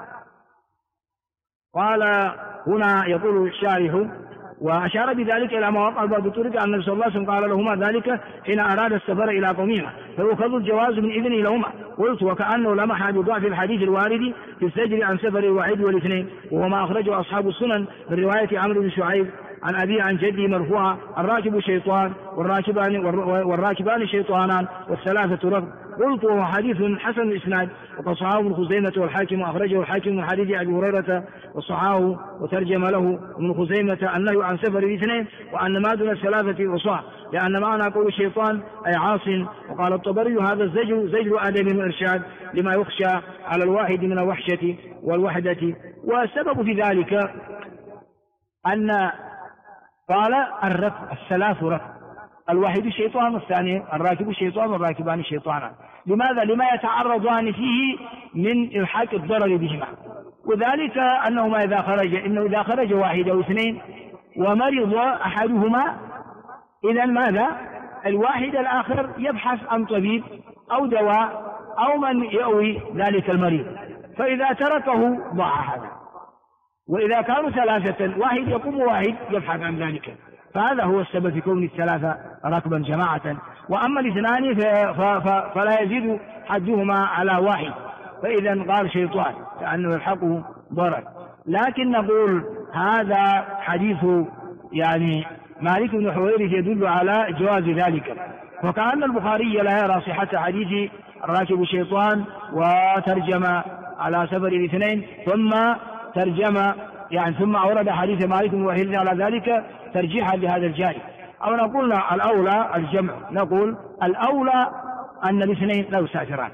S1: قال هنا يقول الشارح وأشار بذلك إلى ما وقع بعض الطرق أن النبي صلى الله عليه وسلم قال لهما ذلك حين أراد السفر إلى قومهما فيؤخذ الجواز من إذنه لهما. قلت وكأنه لمح بضعف الحديث الوارد في الزجر عن سفر الواحد والاثنين، وهو ما أخرجه أصحاب السنن من رواية عمرو بن شعيب عن أبي عن جدي مرفوعا الراكب شيطان والراكبان شيطانان والثلاثة ركب. قلت وهو حديث حسن الإسناد وقد صححه ابن خزيمة والحاكم، وأخرجه الحاكم من حديث أبي هريرة وصححه وترجم له ابن خزيمة أنه عن سفر الاثنين وأن ما دون الثلاثة وصح، لأن معنى قول الشيطان أي عاص. وقال الطبري هذا الزجر زجر أدب وإرشاد لما يخشى على الواحد من الوحشة والوحدة. والسبب في ذلك أن قال الركب الثلاث ركب، الواحد الشيطان والثاني الراكب الشيطان والراكبان الشيطانان. لماذا؟ لما يتعرضان فيه من إلحاق الضرر بهما، وذلك أنهما إذا خرج واحد أو اثنين ومرض أحدهما إذا ماذا؟ الواحد الآخر يبحث عن طبيب أو دواء أو من يأوي ذلك المريض، فإذا تركه ضاع هذا. وإذا كانوا ثلاثة واحد يقوم واحد يبحث عن ذلك، فهذا هو السبب في كون الثلاثة ركبا جماعة. وأما الاثنان فلا يزيد حدهما على واحد، فإذا قال شيطان كأنه يلحقه ضرر. لكن نقول هذا حديث يعني مالك بن حويرث يدل على جواز ذلك، وكأن البخاري لا يرى صحة حديث الراكب الشيطان وترجم على سفر الاثنين ثم ترجم ثم أورد حديث مالك بن حويرث على ذلك ترجيحا لهذا الجانب. أو نقول الأولى الجمع، نقول الأولى أن الاثنين لا يسافران،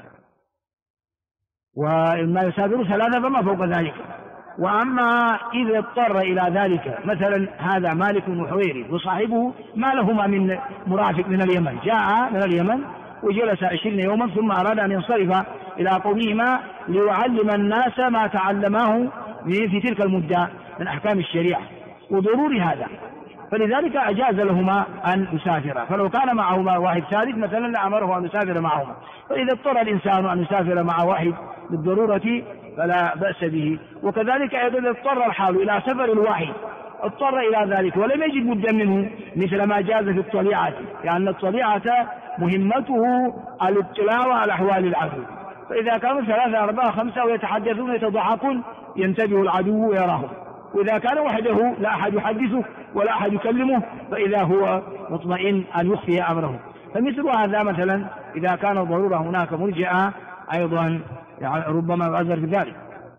S1: وما يسافر ثلاثة فما فوق ذلك. وأما إذا اضطر إلى ذلك مثلا هذا مالك بن حويرث وصاحبه ما لهما من مرافق من اليمن، جاء من اليمن وجلس 20 يوما ثم أراد أن ينصرف إلى قومهما ليعلم الناس ما تعلماه في تلك المدة من أحكام الشريعة وضرور هذا، فلذلك أجاز لهما أن يسافرا. فلو كان معهما واحد ثالث مثلا لأمره أن يسافر معهما، فإذا اضطر الإنسان أن يسافر مع واحد بالضرورة فلا بأس به. وكذلك أيضا اضطر الحال إلى سفر الواحد اضطر إلى ذلك ولم يجد بد منه مثل ما جاز في الطليعة، لأن الطليعة مهمته الاطلاع على أحوال العدو، فإذا كانوا 3 4 5 ويتحدثون يتضحكون ينتبه العدو ويراهم، وإذا كان وحده لا أحد يحدثه ولا أحد يكلمه فإذا هو مطمئن أن يخفي أمره. فمثل هذا مثلا إذا كان ضرورة هناك مرجئة أيضا ربما يعذر في ذلك.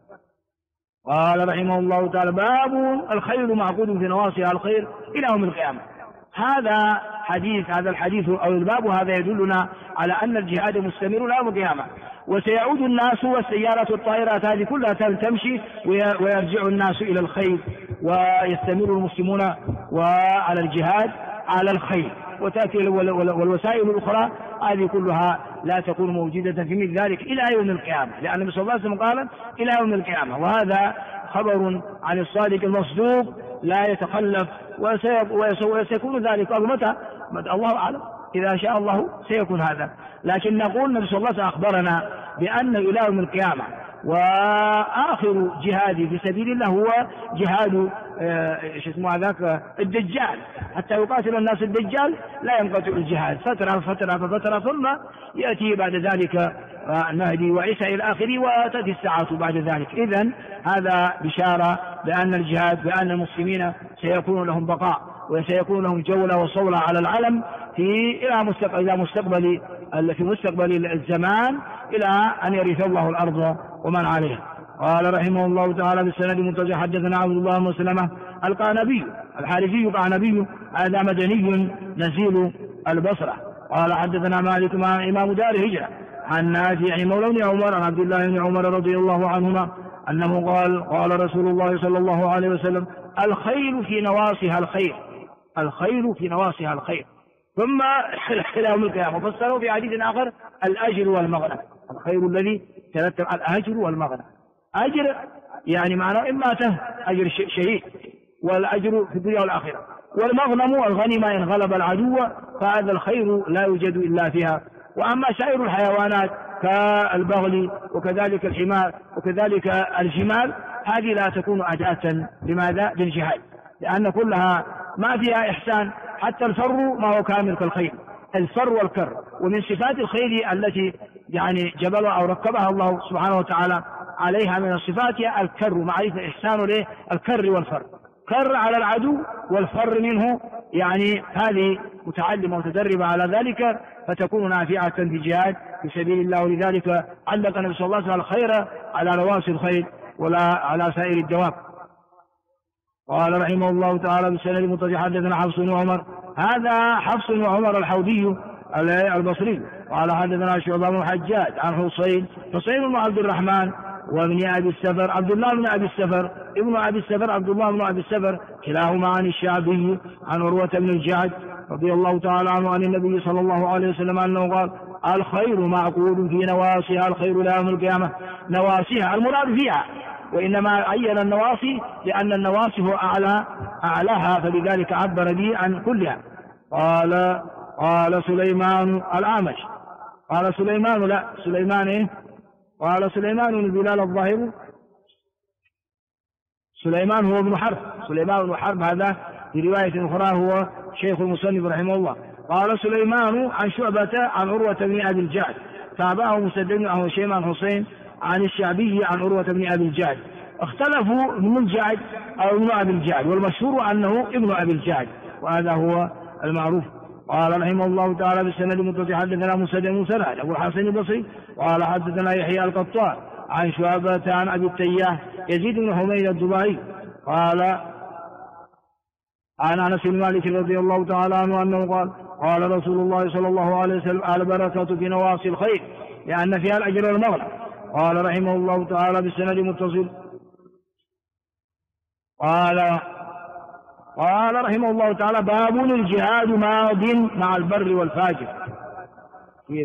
S1: قال رحمه الله تعالى باب الخير معقود في نواصيها الخير إلى يوم القيامة. هذا الحديث أو الباب هذا يدلنا على أن الجهاد مستمر إلى يوم القيامة، وسيعود الناس والسيارات والطائرات هذه كلها تمشي ويرجع الناس إلى الخير، ويستمر المسلمون وعلى الجهاد على الخير، وتأتي والوسائل الأخرى هذه كلها لا تكون موجودة في مثل ذلك إلى يوم القيامة، لأن النبي صلى الله عليه وسلم قال إلى يوم القيامة، وهذا خبر عن الصادق المصدوق لا يتخلف، وسيكون ذلك متى الله أعلم، إذا شاء الله سيكون هذا. لكن نقول النبي صلى الله عليه وسلم أخبرنا بأن إلى يوم القيامة وآخر جهاد في سبيل الله هو جهاد ذاك الدجال، حتى يقاتل الناس الدجال لا ينقطع الجهاد فترة ثم يأتي بعد ذلك المهدي وعيسى إلى آخره وتأتي الساعة بعد ذلك. إذن هذا بشارة بأن الجهاد بأن المسلمين سيكون لهم بقاء وسيكون لهم جولة وصولة على العلم في مستقبل الزمان إلى أن يرث الله الأرض ومن عليها. قال رحمه الله تعالى بالسند المنتجى حدثنا عبد الله بن سلمة القانبي الحارثي قانبي، هذا مدني نزيل البصرة. قال حدثنا مالك مع إمام دار الهجرة عن نافع مولى بن عمر عن عبد الله بن عمر رضي الله عنهما أنه قال رسول الله صلى الله عليه وسلم: الخيل في نواصيها الخير، الخيل في نواصيها الخير. ثم إلى يوم القيامة فسروا في حديث آخر: الأجر والمغنم. الخير الذي ترتب الأجر والمغنم. أجر يعني معناه إما أجر شهيد، والأجر في الدنيا والآخرة، والمغنم الغنيمة إن غلب العدو، فهذا الخير لا يوجد إلا فيها. وأما سائر الحيوانات كالبغل وكذلك الحمار وكذلك الجمال، هذه لا تكون أداة لماذا؟ للجهاد، لأن كلها ما فيها إحسان. حتى الفر ما هو كامل كالخيل، الفر والكر. ومن صفات الخيل التي يعني جبلها أو ركبها الله سبحانه وتعالى عليها من الصفات الكر، معرفة إحسان له الكر والفر، كر على العدو والفر منه، يعني هذه متعلمة ومتدربة على ذلك، فتكون نافعة في الجهاد في سبيل الله. ولذلك علق النبي صلى الله عليه وسلم الخير على نواصي الخيل ولا على سائر الدواب. قال رحمه الله تعالى بالسند المتصل: حدثنا حفص بن عمر، هذا حفص بن عمر الحوضي البصري. قال حدثنا شعبة بن الحجاج عن حسين بن عبد الرحمن وابن أبي السفر عبد الله بن أبي السفر ابن أبي السفر عبد الله بن أبي السفر، كلاهما عن الشعبي عن عروة بن الجعد رضي الله تعالى عنه عن النبي صلى الله عليه وسلم أنه قال: الخير معقول في نواصيها الخير لا يوم القيامة. نواصيها المراد فيها، وإنما عين النواصي لأن النواصي هو أعلاها، فلذلك عبر به عن كلها. قال سليمان الأعمش، قال سليمان لا سليمان إيه؟ قال سليمان بن بلال الظاهر، سليمان هو ابن حرب، سليمان بن حرب هذا في رواية أخرى هو شيخ المصنف رحمه الله. قال سليمان عن شعبة عن عروة بن أبي الجعد، تابعه مسدد عن هشيم عن حسين عن الشعبي عن عروة بن أبي الجعد. اختلفوا ابن الجعد أو ابن أبي الجعد، والمشهور أنه ابن أبي الجعد، وهذا هو المعروف. قال رحمه الله تعالى بالسند المتصل: حدثنا مسدد بن مسرهد أبو الحسن البصري قال حدثنا يحيى القطان عن شعبة عن أبي التياه يزيد بن حميد الضبعي قال عن أنس بن مالك رضي الله تعالى عنه أنه قال رسول الله صلى الله عليه وسلم: البركة في نواصي الخير لأن فيها الأجر والمغنم. قال رحمه الله تعالى بالسند المتصل: قال رحمه الله تعالى: باب الجهاد ماض مع البر والفاجر. في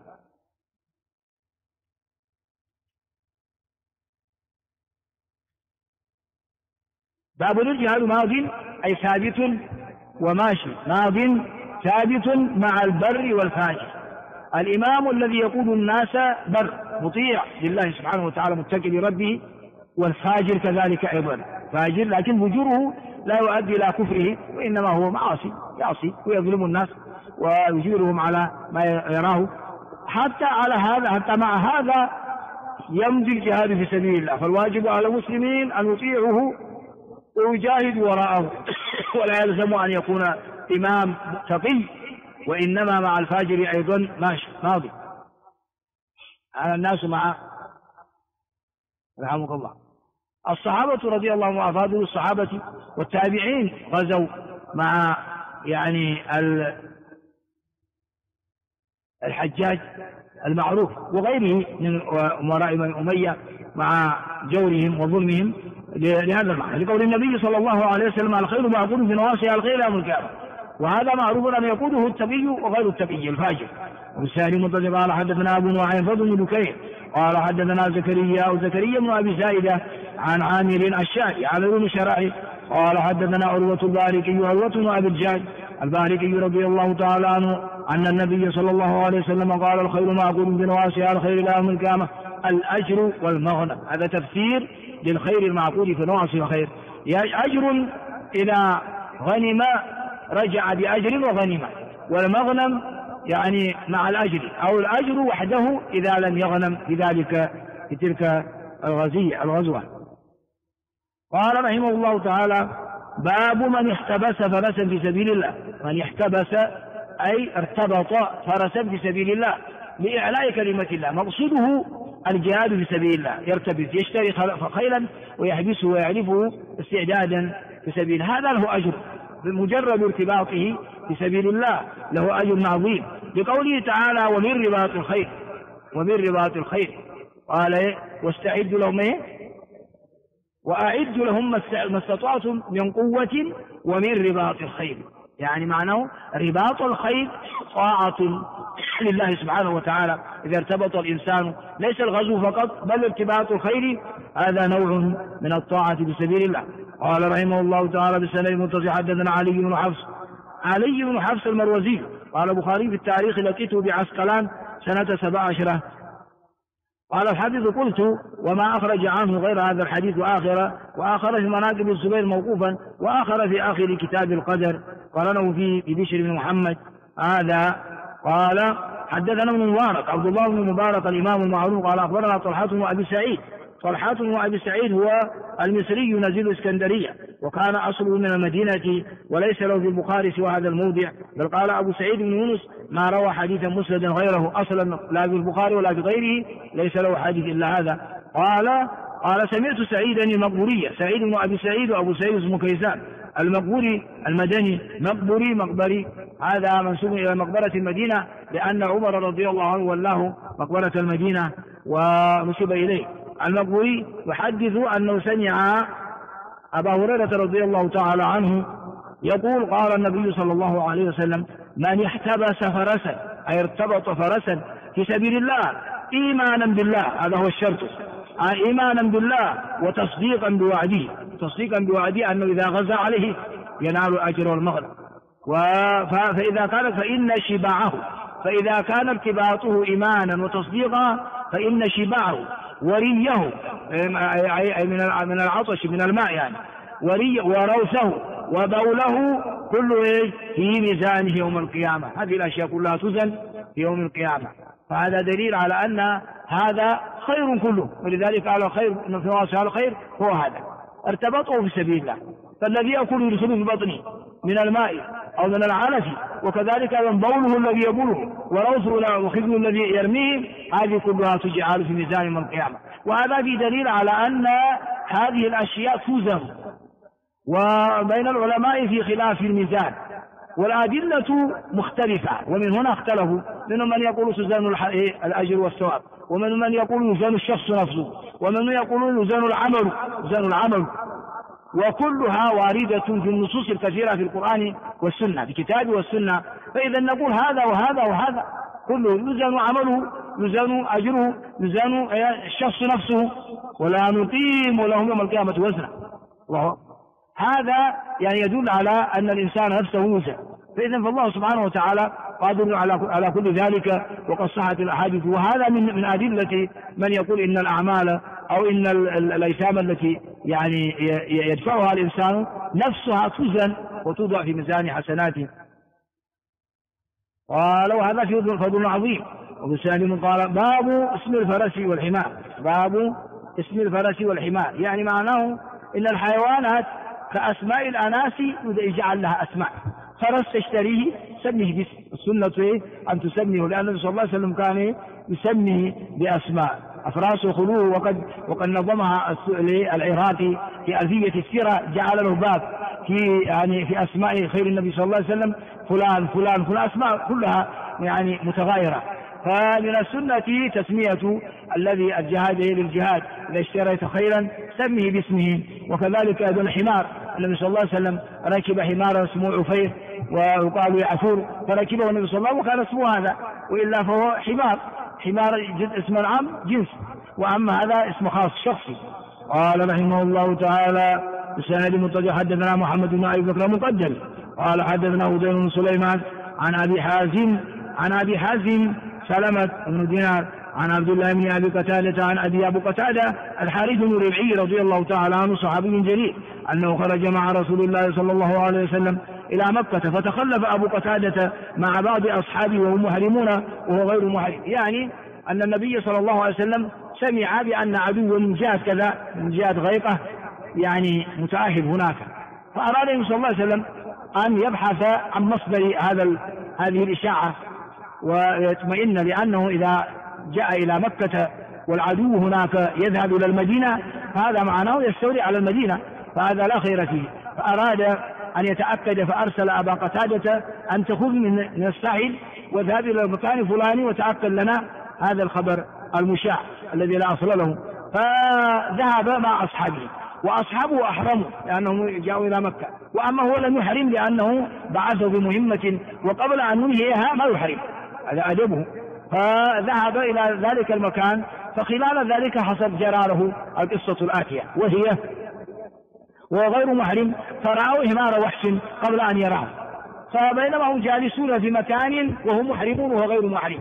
S1: باب الجهاد ماض أي ثابت وماشي، ماض ثابت مع البر والفاجر. الإمام الذي يقود الناس بر مطيع لله سبحانه وتعالى متقي لربه، والفاجر كذلك أيضا فاجر، لكن فجوره لا يؤدي إلى كفره، وإنما هو معاصي، يعصي ويظلم الناس ويجيرهم على ما يراه. حتى مع هذا يمضي الجهاد في سبيل الله، فالواجب على المسلمين أن يطيعوه ويجاهدوا وراءه، ولا يلزم أن يكون إمام تقي، وإنما مع الفاجر أيضا ماشي ماضي. على الناس مع رحمك الله. الصحابة رضي الله عنهم وأفاضل الصحابة والتابعين غزوا مع يعني الحجاج المعروف وغيره من أمراء بني أمية مع جورهم وظلمهم لهذا المعنى، لقول النبي صلى الله عليه وسلم: الخير معقول في نواصيها الخير يوم القيامة. وهذا معروف أن يقوده التقي وغير التقي الفاجر. والثاني متصل: قال حدثنا أبو نعيم فضل بن بكير قال حدثنا زكريا بن أبي زائدة عن عامر الشافعي عن ابن شرائح قال حدثنا عروة بن أبي الجعد الباركي رضي الله تعالى عنه أن النبي صلى الله عليه وسلم قال: الخير معقول بنواصيها الخير إلى يوم القيامة الأجر والمغنم. هذا تفسير للخير المعقول في نواصي الخير. أجر إذا غنم رجع بأجر وغنيمة، والمغنم يعني مع الأجر، أو الأجر وحده إذا لم يغنم في تلك الغزوة. قال رحمه الله تعالى: باب من احتبس فرسا في سبيل الله. من احتبس أي ارتبط فرسا في سبيل الله لإعلاء كلمة الله، مقصوده الجهاد في سبيل الله، يرتبط يشتري خيلا ويحبسه ويعرفه استعدادا في سبيل هذا له أجر بمجرد ارتباطه في سبيل الله، له أجر عظيم، لقوله تعالى ومن رباط الخير قال واستعدوا لهم وأعدوا لهم ما استطعتم من قوة ومن رباط الخير، يعني معناه رباط الخير طاعة لله سبحانه وتعالى إذا ارتبط الإنسان، ليس الغزو فقط بل ارتباط الخير، هذا نوع من الطاعة بسبيل الله. قال رحمه الله تعالى بالسند المتصل حدثنا علي بن حفص المروزي قال البخاري في التاريخ لقيته بعسقلان سنة 17. قال الحديث قلت وما أخرج عنه غير هذا الحديث وآخر في مناقب الزبير موقوفا، وآخر في آخر كتاب القدر قرنه في بشر بن محمد هذا. قال حدثنا ابن مبارك عبد الله بن مبارك الإمام المعروف قال أخبرنا طلحة بن أبي سعيد هو المصري نزيل اسكندرية، وكان أصله من المدينة وليس له في البخاري سوى هذا الموضع، بل قال أبو سعيد بن يونس ما روى حديثا مسندا غيره أصلا لا في البخاري ولا في غيره، ليس له حديث إلا هذا. قال سمعت سعيدا المقبوري، سعيد بن أبي سعيد وأبو سعيد اسمه كيسان المقبوري المدني مقبري هذا منسوب إلى مقبرة المدينة لأن عمر رضي الله عنه ولاه مقبرة المدينة ونسب إليه. المقبوري يحدث أنه سمع أبا هريرة رضي الله تعالى عنه يقول قال النبي صلى الله عليه وسلم من احتبس فرسا أي ارتبط فرسا في سبيل الله إيمانا بالله، هذا هو الشرط، إيمانا بالله وتصديقا بوعده أنه إذا غزا عليه ينال الأجر والمغنم، فإذا كان ارتباطه إيمانا وتصديقا فإن شباعه وريه أي من العطش من الماء يعني وروثه وبوله كله في ميزانه يوم القيامة، هذه الأشياء كلها تزن في يوم القيامة، فهذا دليل على أن هذا خير كله، ولذلك على خير في واسع الخير هو هذا ارتبطه في سبيل الله، فالذي يأكل يدخله في بطنه من الماء أو من العلف، وكذلك من بوله الذي يبوله وروثه وخذه الذي يرميه، هذه كلها تجعل في ميزان يوم القيامة، وهذا في دليل على أن هذه الأشياء توزن، وبين العلماء في خلاف الميزان والأدلة مختلفة، ومن هنا اختلفوا، منهم من يقول تزن الأجر والثواب، ومن من يقول يزن الشخص نفسه، ومن يقول يزن العمل، وكلها واردة في النصوص الكثيرة في القرآن والسنة، في الكتاب والسنة، فإذا نقول هذا وهذا كله يزن عمله، يزن أجره، يزن الشخص نفسه، ولا نقيم لهم يوم القيامة وزنا. هذا يعني يدل على أن الإنسان نفسه يوزن، فإذا فالله سبحانه وتعالى قادر على كل ذلك، وقد صحت الأحاديث، وهذا من أدلة من يقول إن الأعمال أو إن الأجسام التي يعني يدفعها الإنسان نفسها توزن وتوضع في ميزان حسناته. قال وهذا فيه فضل عظيم. وبسالم قال باب اسم الفرس والحمار، يعني معناه إن الحيوانات كأسماء الأناس يجعل لها أسماء، فرس تشتريه سميه باسم، السنة أن تسميه، لأن النبي صلى الله عليه وسلم كان يسميه بأسماء أفراس خلوه، وقد نظمها العراقي في ألفية السيرة، جعل له باب في أسماء خير النبي صلى الله عليه وسلم فلان أسماء كلها يعني متغايرة. فمن السنة تسمية الذي الجهاد للجهاد، إذا اشتريت خيرا سميه باسمه. وكذلك أيضا الحمار، النبي صلى الله عليه وسلم ركب حمارا اسمه عفير ويقال يعفور، فركبه النبي صلى الله عليه وسلم وكان اسمه هذا، وإلا فهو حمار اسم العام جنس، وأما هذا اسم خاص شخصي. قال رحمه الله تعالى بسند متجه حدثنا محمد بن أبي بكر مقدم قال حدثنا هدين بن سليمان عن أبي حازم سلمة بن دينار عن عبد الله بن أبي قتادة عن أبو قتادة الحارث بن ربعي رضي الله تعالى عنه صحابي جليل أنه خرج مع رسول الله صلى الله عليه وسلم إلى مكة، فتخلف أبو قتادة مع بعض أصحابه وهم محرمون وهو غير محرم، يعني أن النبي صلى الله عليه وسلم سمع بأن عدو من جهة كذا من جهة غيقة يعني متأهب هناك، فأراد النبي صلى الله عليه وسلم أن يبحث عن مصدر هذه الإشاعة ويطمئن، لأنه إذا جاء إلى مكة والعدو هناك يذهب إلى المدينة فهذا معناه يستولي على المدينة، فهذا لا خير فيه. فأراد أن يتأكد فأرسل أبا قتادة أن تخذ من الساحل وذهب إلى المكان الفلاني وتأكد لنا هذا الخبر المشاع الذي لا أصل له. فذهب مع أصحابه، وأصحابه أحرموا لأنهم جاءوا إلى مكة، وأما هو لم يحرم لأنه بعثه بمهمة وقبل أن ينهيها ما يحرم، هذا أدبه. فذهب إلى ذلك المكان، فخلال ذلك حصل جرى له القصة الآتية، وهو غير محرم فرأوا حمار وحش قبل أن يراه، فبينما هم جالسون في مكان وهم محرمون وهو غير محرم،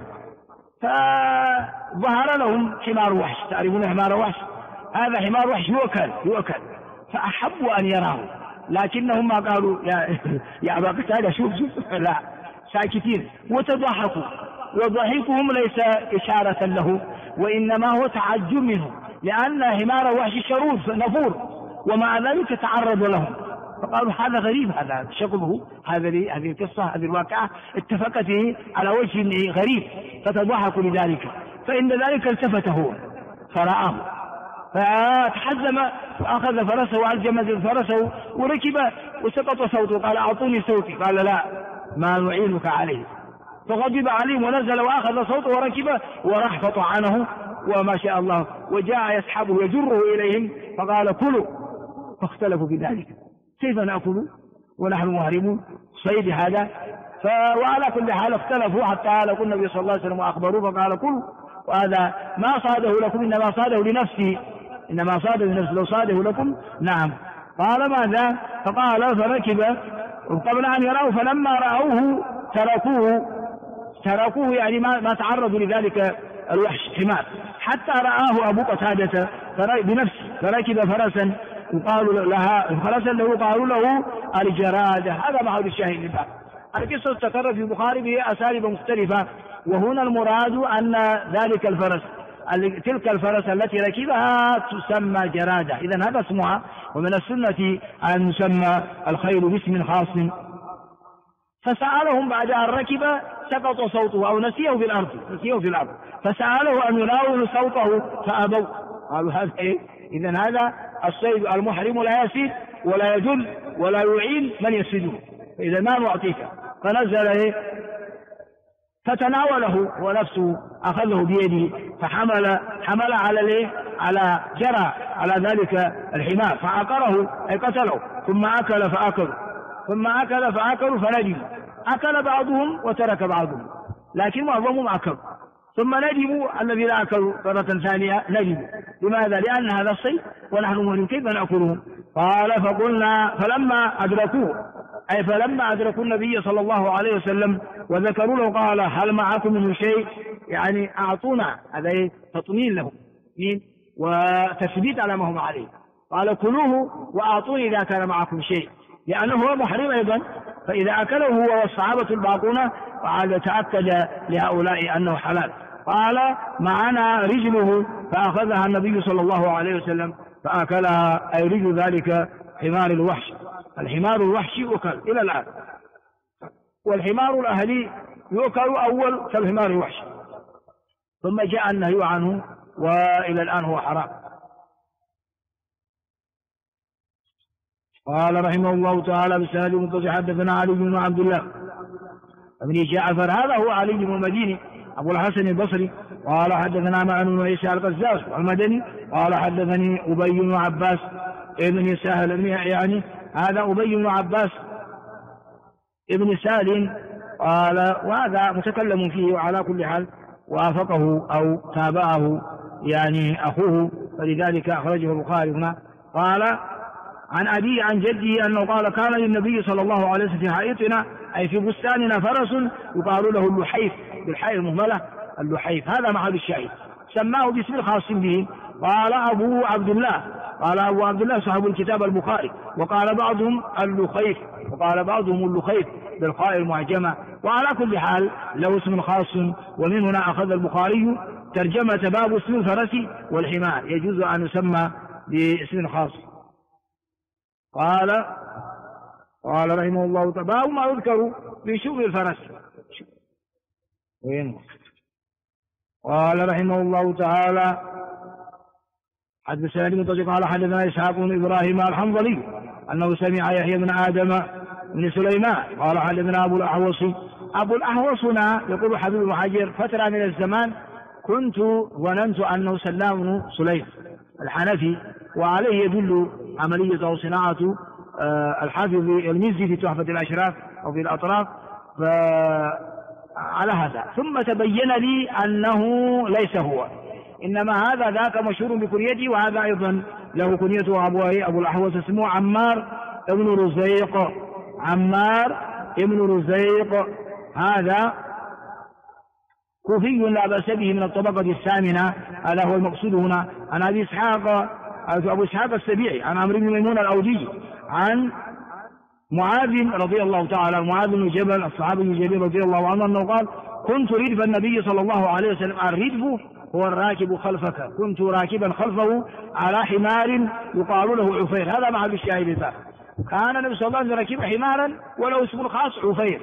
S1: فظهر لهم حمار وحش. تعرفون حمار وحش؟ هذا حمار وحش يؤكل، فأحبوا أن يراه، لكنهم ما قالوا يا أبا قتادة شوف لا، ساكتين وتضحكوا، وضحكهم ليس إشارة له وإنما هو تعجب منه، لأن حمار وحش شرود نفور ومع ذلك تعرض لهم، فقالوا هذا غريب، هذا شغله، هذه القصة، هذه الواقعة اتفقت على وجه غريب، فتضحكوا لذلك. فإن ذلك التفت هو فرآه فتحزم فأخذ فرسه وألجم فرسه وركب وسقط صوته، قال أعطوني صوتي، قال لا ما نعينك عليه، فغضب عليهم ونزل وأخذ صوته وركب وراح فطعنه وما شاء الله، وجاء يسحبه يجره إليهم فقال كلوا، فاختلفوا في ذلك، كيف نأكل ونحن محرمون صيد هذا؟ وعلى كل حال اختلفوا حتى لقوا النبي صلى الله عليه وسلم وأخبروه فقال كلوا، وهذا ما صاده لكم إنما صاده لنفسه، لو صاده لكم نعم. قال ماذا؟ فقال فركب قبل أن يروا، فلما رأوه تركوه يعني ما تعرضوا لذلك الوحش حمار، حتى رآه أبو قتادة بنفسه فركب فرسا يقال لها فرسا له قالوا له الجرادة. هذا محل الشاهد للباب. القصة تكرر في البخاري بأساليب مختلفة، وهنا المراد أن ذلك الفرس تلك الفرس التي ركبها تسمى جرادة، إذن هذا اسمها. ومن السنة أن يسمى الخيل باسم خاص. فسألهم بعد أن ركب سقط صوته أو نسيه في الأرض فسأله أن يناول صوته فأبوا، قالوا هذا إيه؟ إذن هذا الصيد المحرم لا يسيد ولا يدل ولا يعين من يسيده، فإذا ما نعطيك. فنزل فتناوله ونفسه أخذه بيده فحمل جرى على ذلك الحمار فعقره أي قتله، ثم أكل فأكلوا فندموا، أكل بعضهم وترك بعضهم لكن معظمهم أكلوا، ثم ندموا الذين أكلوا مرة ثانية ندموا. لماذا؟ لأن هذا الصيد ونحن مهلم كيف نأكله؟ قال فقلنا فلما أدركوا النبي صلى الله عليه وسلم وذكروا له قال هل معكم منه شيء؟ يعني أعطونا، هذا تطمين له وتثبيت على ما هم عليه. قال كلوه وأعطوني إذا كان معكم شيء، لأنه هو محرم أيضا، فإذا أكله هو والصحابة الباقون وعاد تأكد لهؤلاء أنه حلال. قال معنا رجله فأخذها النبي صلى الله عليه وسلم فأكلها، أي رجل ذلك حمار الوحش. الحمار الوحشي يؤكل إلى الآن، والحمار الأهلي يؤكل أول كالحمار الوحشي، ثم جاء النهي عنه وإلى الآن هو حرام. قال رحمه الله تعالى بسند متصل حدثنا علي بن عبد الله بن جعفر، هذا هو علي بن المديني أبو الحسن البصري. قال حدثنا معن بن عيسى القزاز المدني قال حدثني أبي بن عباس ابن سهل، يعني هذا أبي بن عباس ابن سالم قال، وهذا متكلم فيه، وعلى كل حال وافقه أو تابعه يعني أخوه، فلذلك أخرجه البخاري هنا. قال عن أبي عن جده أنه قال كان للنبي صلى الله عليه وسلم في حائطنا أي في بستاننا فرس يقال له اللحيف بالحاء المهملة اللحيف، هذا محل الشاهد، سماه باسم خاص به. قال أبو عبد الله صاحب الكتاب البخاري، وقال بعضهم اللخيف وقال بعضهم اللخيف بالخاء المعجمة. وعلى كل حال له اسم خاص، ومن هنا أخذ البخاري ترجمة باب اسم الفرس والحمار، يجوز أن يسمى باسم خاص. قال رحمه الله باب ما يذكر في شؤم الفرس. قال رحمه الله تعالى حدثنا المنتظر قال حدثنا إسحاق بن إبراهيم الحنظلي أنه سمع يحيى بن آدم بن سليمان قال حدثنا أبو الأحوص. أبو الأحوص هنا يقول حبيب بن حجر فترة من الزمان كنت ظننت أنه سلام بن سليم الحنفي، وعليه يدل عملية أو صناعة الحافظ المزي في تحفة الأشراف أو في الأطراف على هذا. ثم تبين لي أنه ليس هو، إنما هذا ذاك مشهور بكنيته، وهذا أيضا له كنيته أبو الأحوص اسمه عمار ابن رزيق. عمار ابن رزيق هذا كوفي لا بأس به من الطبقة الثامنة، هذا هو المقصود هنا. عن أبي إسحاق أبو إسحاق السبيعي عن عمرو بن ميمون الأودي عن معاذ رضي الله تعالى، معاذ بن جبل الصحابي الجليل رضي الله عنه أنه قال كنت ردف النبي صلى الله عليه وسلم. الردف هو الراكب خلفك، كنت راكبا خلفه على حمار يقال له عفير. هذا محل الشاهد ذا، كان النبي صلى الله عليه وسلم راكب حمارا وله اسم خاص عفير،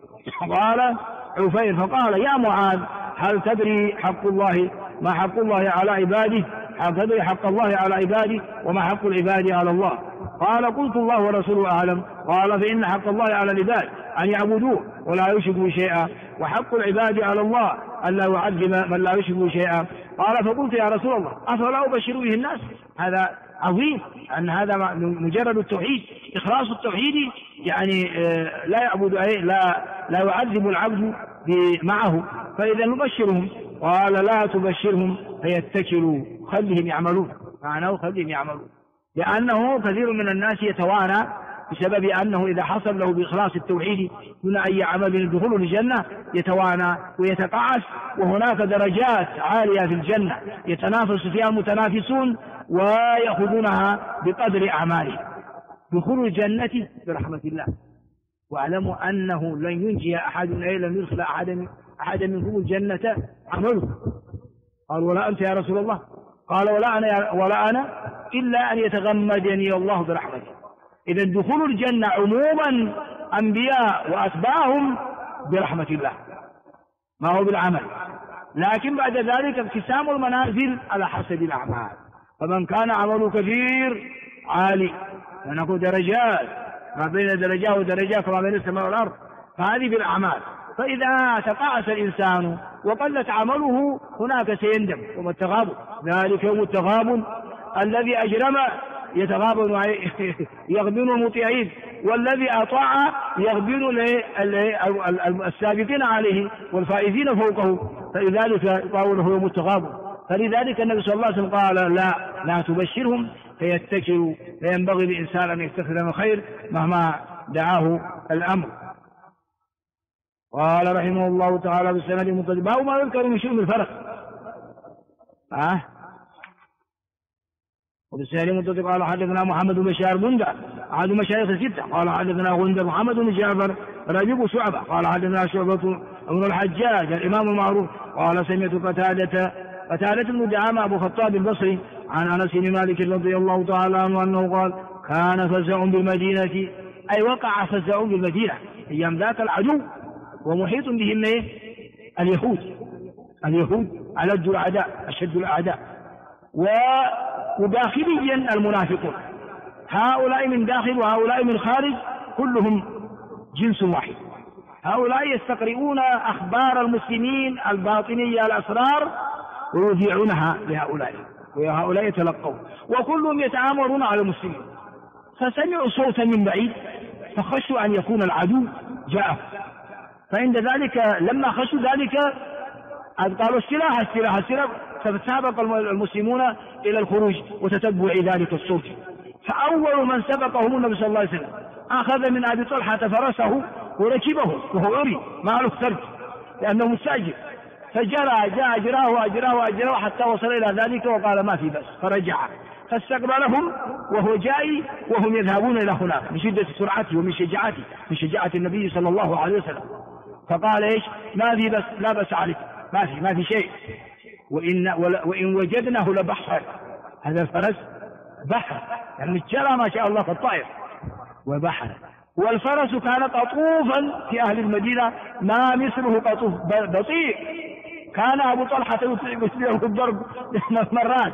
S1: قال عفير فقال يا معاذ هل تدري حق الله ما حق الله على عباده؟ هل تدري حق الله على عباده وما حق العباد على الله؟ قال قلت الله ورسوله أعلم. قال فإن حق الله على العباد أن يعبدوه ولا يشركوا شيئا، وحق العباد على الله أن لا يعذب من لا يشرك شيئا. قال فقلت يا رسول الله أفلا أبشر به الناس؟ هذا عظيم، أن هذا مجرد التوحيد، إخلاص التوحيد، يعني لا يعبد لا يعذب العبد معه، فإذا نبشرهم. قال لا تبشرهم فيتكلوا، خلهم يعملون، معناه خلهم يعملون، لأنه كثير من الناس يتوانى بسبب أنه إذا حصل له بإخلاص التوحيد دون أي عمل الدخول الجنة يتوانى ويتقاعس، وهناك درجات عالية في الجنة يتنافس فيها المتنافسون ويأخذونها بقدر أعمالهم. دخول الجنة برحمة الله، واعلموا أنه لن ينجي أحد لن يدخل أحد منكم الجنة عمله. قال ولا أنت يا رسول الله؟ قال ولا أنا إلا أن يتغمدني الله برحمته. إذا دخول الجنة عموما أنبياء وأتباعهم برحمة الله، ما هو بالعمل، لكن بعد ذلك انقسام المنازل على حسب الأعمال. فمن كان عمله كثير عالي، ونقول درجات ما بين درجات ودرجات كما بين السماء والأرض، فهذه بالأعمال. فإذا تقاعس الإنسان وقلت عمله هناك سيندم، وما التغابن، ذلك يوم التغابن الذي أجرم يتغابن يغبن المطيعين، والذي أطاع يغبن السابقين عليه والفائزين فوقه، فلذلك يقال له يوم التغابن. فلذلك النبي صلى الله عليه وسلم قال لا تبشرهم فيتكلوا، فينبغي للإنسان أن يستخدم الخير مهما دعاه الأمر. قال رحمه الله تعالى بالسند المنتظر باب ما يذكر من شؤم الفرق. وبالسند المنتظر قال حدثنا محمد بن بشار بندر أحد مشايخ الستة قال حدثنا غندر محمد بن جعفر ربيب شعبة قال حدثنا شعبة بن الحجاج الإمام المعروف قال سمعت قتادة بن دعامة أبو خطاب البصري عن أنس بن مالك رضي الله تعالى عنه أنه قال كان فزع بالمدينة، أي وقع فزع بالمدينة أيام ذاك العدو ومحيط بهم اليهود ألد الأعداء أشد الأعداء، وداخليا المنافقون، هؤلاء من داخل وهؤلاء من خارج، كلهم جنس واحد. هؤلاء يستقرئون أخبار المسلمين الباطنية الأسرار ويذيعونها لهؤلاء، وهؤلاء يتلقون، وكلهم يتآمرون على المسلمين. فسمعوا صوتا من بعيد فخشوا أن يكون العدو جاءه، فعند ذلك لما خشوا ذلك قالوا السلاح، فسابق المسلمون إلى الخروج وتتبع ذلك الصوت. فأول من سبقهم النبي صلى الله عليه وسلم أخذ من أبي طلحة فرسه وركبه وهو عري ما له سرج لأنه مستأجر، فجرى أجراه حتى وصل إلى ذلك وقال ما في بأس، فرجع فاستقبلهم وهو جاي وهم يذهبون إلى هناك من شدة سرعته ومن شجاعته، من شجاعة النبي صلى الله عليه وسلم. فقال إيش؟ ما في بس، لا بس عليك، ما في شيء، وإن وجدناه لبحر. هذا الفرس بحر، يعني جرى ما شاء الله في الطائر وبحر. والفرس كان قطوفا في أهل المدينة ما مثله قطوف، بطيء. كان أبو طلحة يسرعه الضرب مرات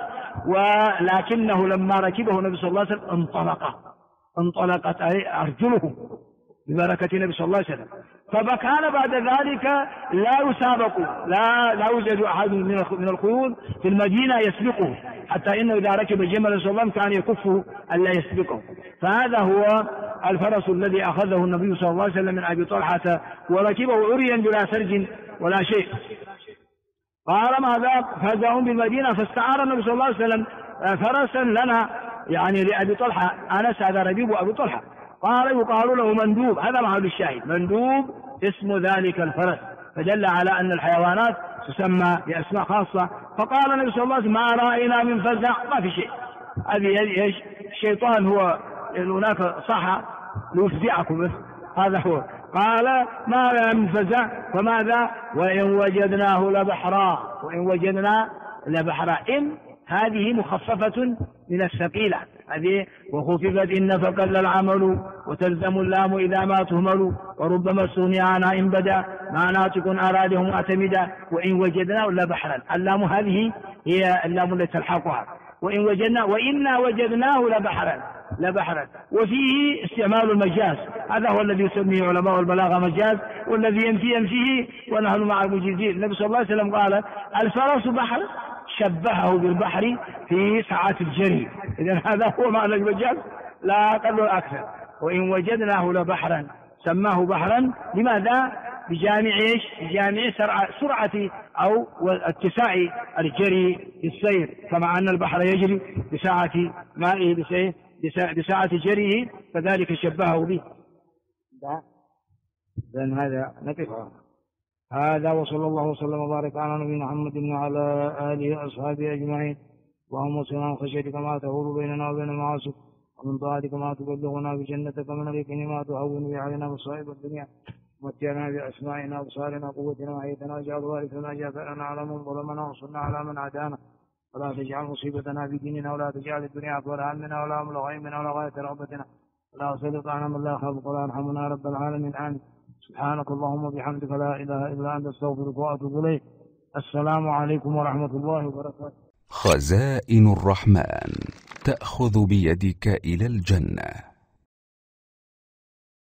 S1: ولكنه لما ركبه النبي صلى الله عليه وسلم انطلقت أرجله ببركة النبي صلى الله عليه وسلم. فكان بعد ذلك لا يسابق، لا يوجد أحد من الخيول في المدينة يسبقه، حتى إنه إذا ركب الجمل صلى الله عليه وسلم كان يكفه ألا يسبقه. فهذا هو الفرس الذي أخذه النبي صلى الله عليه وسلم من أبي طلحة وركبه عريا بلا سرج ولا شيء. قال ماذا؟ فجاءهم بالمدينة فاستعار النبي صلى الله عليه وسلم فرسا لنا، يعني لأبي طلحة، أنس هذا ربيب أبي طلحة. قال يقال له مندوب، هذا محل الشاهد، مندوب اسم ذلك الفرس، فدل على أن الحيوانات تسمى بأسماء خاصة. فقال النبي صلى الله عليه وسلم ما رأينا من فزع، ما في شيء، هذه ايش؟ الشيطان هو هناك صح ليفزعكم، هذا هو. قال ما رأينا من فزع، فماذا؟ وإن وجدناه لبحرا، وإن وجدنا لبحرا، إن هذه مخففة من الثقيلة، هذه وخففت إن فقل العمل وتلزم اللام إذا ما تهمل، وربما استغني عنها إن بدا ما ناطق أراده معتمدا. وإن وجدناه لبحرا، اللام هذه هي اللام التي تلحقها، وإن وجدنا وإنا وجدناه لبحرا. وفيه استعمال المجاز، هذا هو الذي يسميه علماء البلاغة مجاز، والذي ينفيه ونحن مع المجيزين. النبي صلى الله عليه وسلم قال الفرس بحر، شبهه بالبحر في ساعة الجري. إذن هذا هو معنى المجاز لا أقل أكثر. وإن وجدناه لبحرا، سماه بحرا لماذا؟ بجامع ايش؟ بجامع سرعة أو اتساع الجري في السير، كما أن البحر يجري بساعة مائه بساعة جريه، فذلك شبهه به. إذن هذا نقف هذا، وصلى الله وسلم وبارك على نبينا محمد وعلى آله وأصحابه أجمعين. اللهم صل على خشيتك ما تهول بيننا وبين معاصيك، ومن طاعتك ما تبلغنا بجنتك، من اليقين ما تهون به علينا مصائب الدنيا، ومتعنا بأسماعنا وأبصارنا وقوتنا وحياتنا، واجعل وارثنا جابرنا على من ظلمنا، وانصرنا على من عادانا، ولا تجعل مصيبتنا في ديننا، ولا تجعل الدنيا أكبر همنا ولا مبلغ علمنا ولا غاية رغبتنا، ولا تسلط علينا من لا يخافك ولا يرحمنا، رب العالمين آمين. سبحانك اللهم وبحمدك لا إله إلا أنت أستغفرك وأتوب إليك. السلام عليكم ورحمة الله وبركاته.
S2: خزائن الرحمن تأخذ بيدك إلى الجنة.